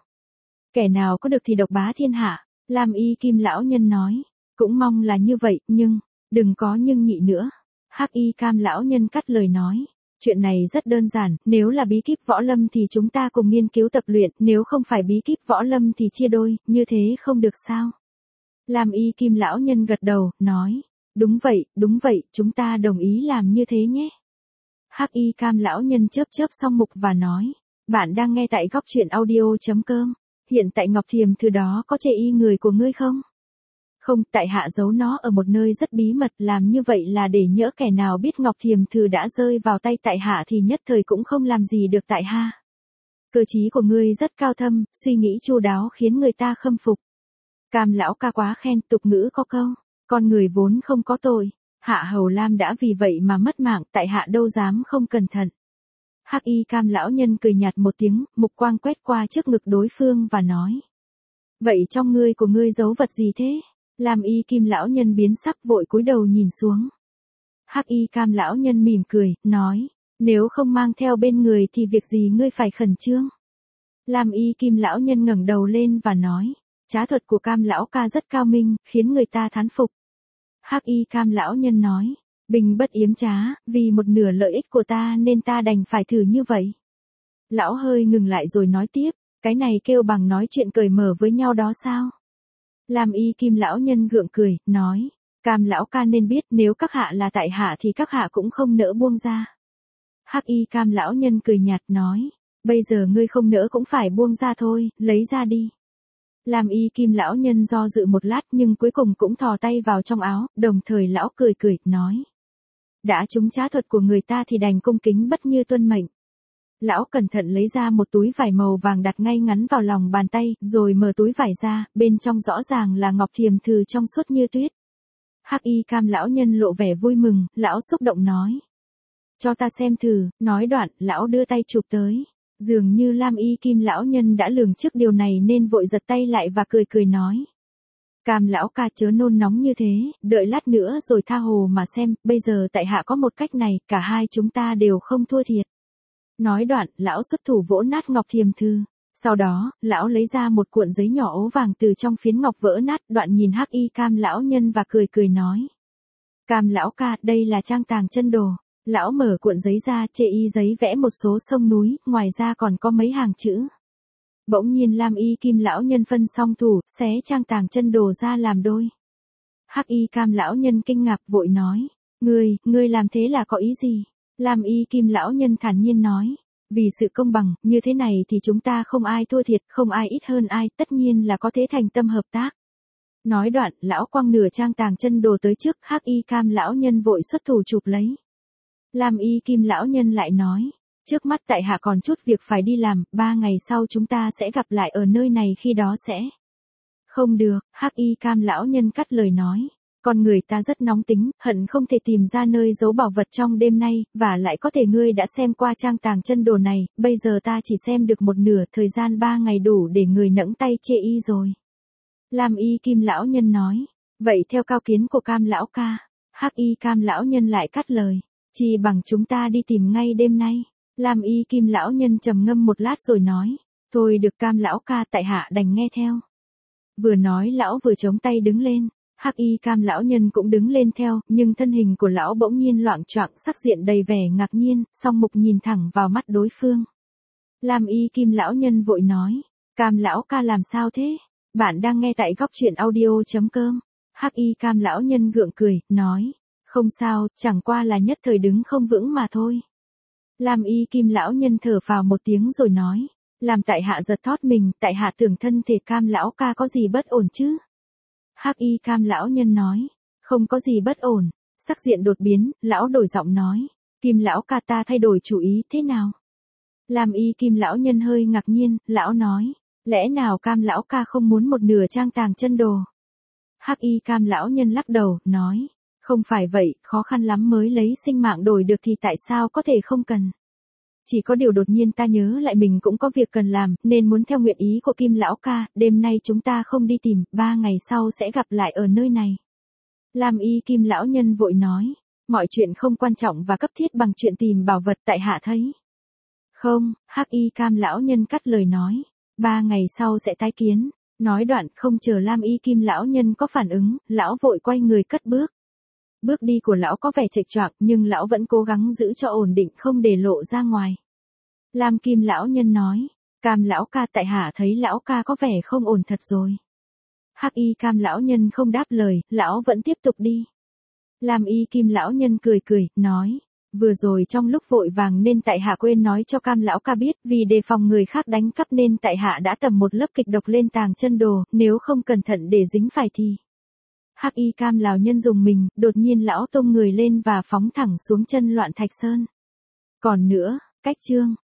kẻ nào có được thì độc bá thiên hạ. Lam y Kim lão nhân nói, cũng mong là như vậy, nhưng, đừng có nhưng nhị nữa. Hắc y Cam lão nhân cắt lời nói, chuyện này rất đơn giản, nếu là bí kíp võ lâm thì chúng ta cùng nghiên cứu tập luyện, nếu không phải bí kíp võ lâm thì chia đôi, như thế không được sao? Lam y Kim lão nhân gật đầu, nói, đúng vậy, đúng vậy, chúng ta đồng ý làm như thế nhé. Hắc y Cam lão nhân chớp chớp song mục và nói, bạn đang nghe tại góc truyện audio chấm com. Hiện tại Ngọc Thiềm Thư đó có chê y người của ngươi không? Không, tại hạ giấu nó ở một nơi rất bí mật, làm như vậy là để nhỡ kẻ nào biết Ngọc Thiềm Thư đã rơi vào tay tại hạ thì nhất thời cũng không làm gì được tại hạ. Cơ trí của ngươi rất cao thâm, suy nghĩ chu đáo khiến người ta khâm phục. Cam lão ca quá khen, tục ngữ có câu, con người vốn không có tội. Hạ Hầu Lam đã vì vậy mà mất mạng, tại hạ đâu dám không cẩn thận. Hắc y Cam lão nhân cười nhạt một tiếng, mục quang quét qua trước ngực đối phương và nói, vậy trong ngươi của ngươi giấu vật gì thế? Lam y Kim lão nhân biến sắc vội cúi đầu nhìn xuống. Hắc y Cam lão nhân mỉm cười, nói, nếu không mang theo bên người thì việc gì ngươi phải khẩn trương? Lam y Kim lão nhân ngẩng đầu lên và nói, trá thuật của Cam lão ca rất cao minh, khiến người ta thán phục. Hắc y Cam lão nhân nói, bình bất yếm trá, vì một nửa lợi ích của ta nên ta đành phải thử như vậy. Lão hơi ngừng lại rồi nói tiếp, cái này kêu bằng nói chuyện cởi mở với nhau đó sao? Lam y Kim lão nhân gượng cười, nói, Cam lão ca nên biết nếu các hạ là tại hạ thì các hạ cũng không nỡ buông ra. Hắc y Cam lão nhân cười nhạt nói, bây giờ ngươi không nỡ cũng phải buông ra thôi, lấy ra đi. Lam y Kim lão nhân do dự một lát nhưng cuối cùng cũng thò tay vào trong áo, đồng thời lão cười cười, nói, đã trúng trá thuật của người ta thì đành cung kính bất như tuân mệnh. Lão cẩn thận lấy ra một túi vải màu vàng đặt ngay ngắn vào lòng bàn tay, rồi mở túi vải ra, bên trong rõ ràng là Ngọc Thiềm Thư trong suốt như tuyết. Hắc y Cam lão nhân lộ vẻ vui mừng, lão xúc động nói, cho ta xem thử, nói đoạn, lão đưa tay chụp tới. Dường như Lam y Kim lão nhân đã lường trước điều này nên vội giật tay lại và cười cười nói, Cam lão ca chớ nôn nóng như thế, đợi lát nữa rồi tha hồ mà xem, bây giờ tại hạ có một cách này, cả hai chúng ta đều không thua thiệt. Nói đoạn, lão xuất thủ vỗ nát Ngọc Thiềm Thư. Sau đó, lão lấy ra một cuộn giấy nhỏ ố vàng từ trong phiến ngọc vỡ nát, đoạn nhìn Hắc y Cam lão nhân và cười cười nói, Cam lão ca, đây là trang tàng chân đồ. Lão mở cuộn giấy ra, chê y giấy vẽ một số sông núi, ngoài ra còn có mấy hàng chữ. Bỗng nhiên Lam Y Kim lão nhân phân song thủ, xé trang tàng chân đồ ra làm đôi. Hắc Y Cam lão nhân kinh ngạc vội nói, ngươi, ngươi làm thế là có ý gì? Lam Y Kim lão nhân thản nhiên nói, vì sự công bằng, như thế này thì chúng ta không ai thua thiệt, không ai ít hơn ai, tất nhiên là có thế thành tâm hợp tác. Nói đoạn, lão quăng nửa trang tàng chân đồ tới trước, Hắc Y Cam lão nhân vội xuất thủ chụp lấy. Lam Y Kim lão nhân lại nói, trước mắt tại hạ còn chút việc phải đi làm, ba ngày sau chúng ta sẽ gặp lại ở nơi này, khi đó sẽ. Không được, Hắc Y Cam lão nhân cắt lời nói, con người ta rất nóng tính, hận không thể tìm ra nơi giấu bảo vật trong đêm nay, và lại có thể ngươi đã xem qua trang tàng chân đồ này, bây giờ ta chỉ xem được một nửa, thời gian ba ngày đủ để người nẫng tay chê y rồi. Lam Y Kim lão nhân nói, vậy theo cao kiến của Cam lão ca, Hắc Y Cam lão nhân lại cắt lời, chỉ bằng chúng ta đi tìm ngay đêm nay. Lam Y Kim lão nhân trầm ngâm một lát rồi nói, thôi được Cam lão ca, tại hạ đành nghe theo. Vừa nói lão vừa chống tay đứng lên, Hắc Y Cam lão nhân cũng đứng lên theo, nhưng thân hình của lão bỗng nhiên loạng choạng, sắc diện đầy vẻ ngạc nhiên, song mục nhìn thẳng vào mắt đối phương. Lam Y Kim lão nhân vội nói, Cam lão ca làm sao thế? Bạn đang nghe tại góc truyện audio chấm com. Hắc Y Cam lão nhân gượng cười, nói, không sao, chẳng qua là nhất thời đứng không vững mà thôi. Lam Y Kim lão nhân thở phào một tiếng rồi nói, làm tại hạ giật thót mình, tại hạ tưởng thân thể Cam lão ca có gì bất ổn chứ? Hắc Y Cam lão nhân nói, không có gì bất ổn. Sắc diện đột biến, lão đổi giọng nói, Kim lão ca, ta thay đổi chủ ý thế nào? Lam Y Kim lão nhân hơi ngạc nhiên, lão nói, lẽ nào Cam lão ca không muốn một nửa trang tàng chân đồ? Hắc Y Cam lão nhân lắc đầu, nói, không phải vậy, khó khăn lắm mới lấy sinh mạng đổi được thì tại sao có thể không cần? Chỉ có điều đột nhiên ta nhớ lại mình cũng có việc cần làm, nên muốn theo nguyện ý của Kim lão ca, đêm nay chúng ta không đi tìm, ba ngày sau sẽ gặp lại ở nơi này. Lam Y Kim lão nhân vội nói, mọi chuyện không quan trọng và cấp thiết bằng chuyện tìm bảo vật, tại hạ thấy. Không, Hắc Y Cam lão nhân cắt lời nói, ba ngày sau sẽ tái kiến. Nói đoạn, không chờ Lam Y Kim lão nhân có phản ứng, lão vội quay người cất bước. Bước đi của lão có vẻ chệch choạc, nhưng lão vẫn cố gắng giữ cho ổn định, không để lộ ra ngoài. Lam Kim lão nhân nói, Cam lão ca, tại hạ thấy lão ca có vẻ không ổn thật rồi. Hắc Y Cam lão nhân không đáp lời, lão vẫn tiếp tục đi. Lam Y Kim lão nhân cười cười, nói, vừa rồi trong lúc vội vàng nên tại hạ quên nói cho Cam lão ca biết, vì đề phòng người khác đánh cắp nên tại hạ đã tẩm một lớp kịch độc lên tàng chân đồ, nếu không cẩn thận để dính phải thì. Hắc Y Cam lão nhân dùng mình, đột nhiên lão tung người lên và phóng thẳng xuống chân Loạn Thạch Sơn. Còn nữa, cách chương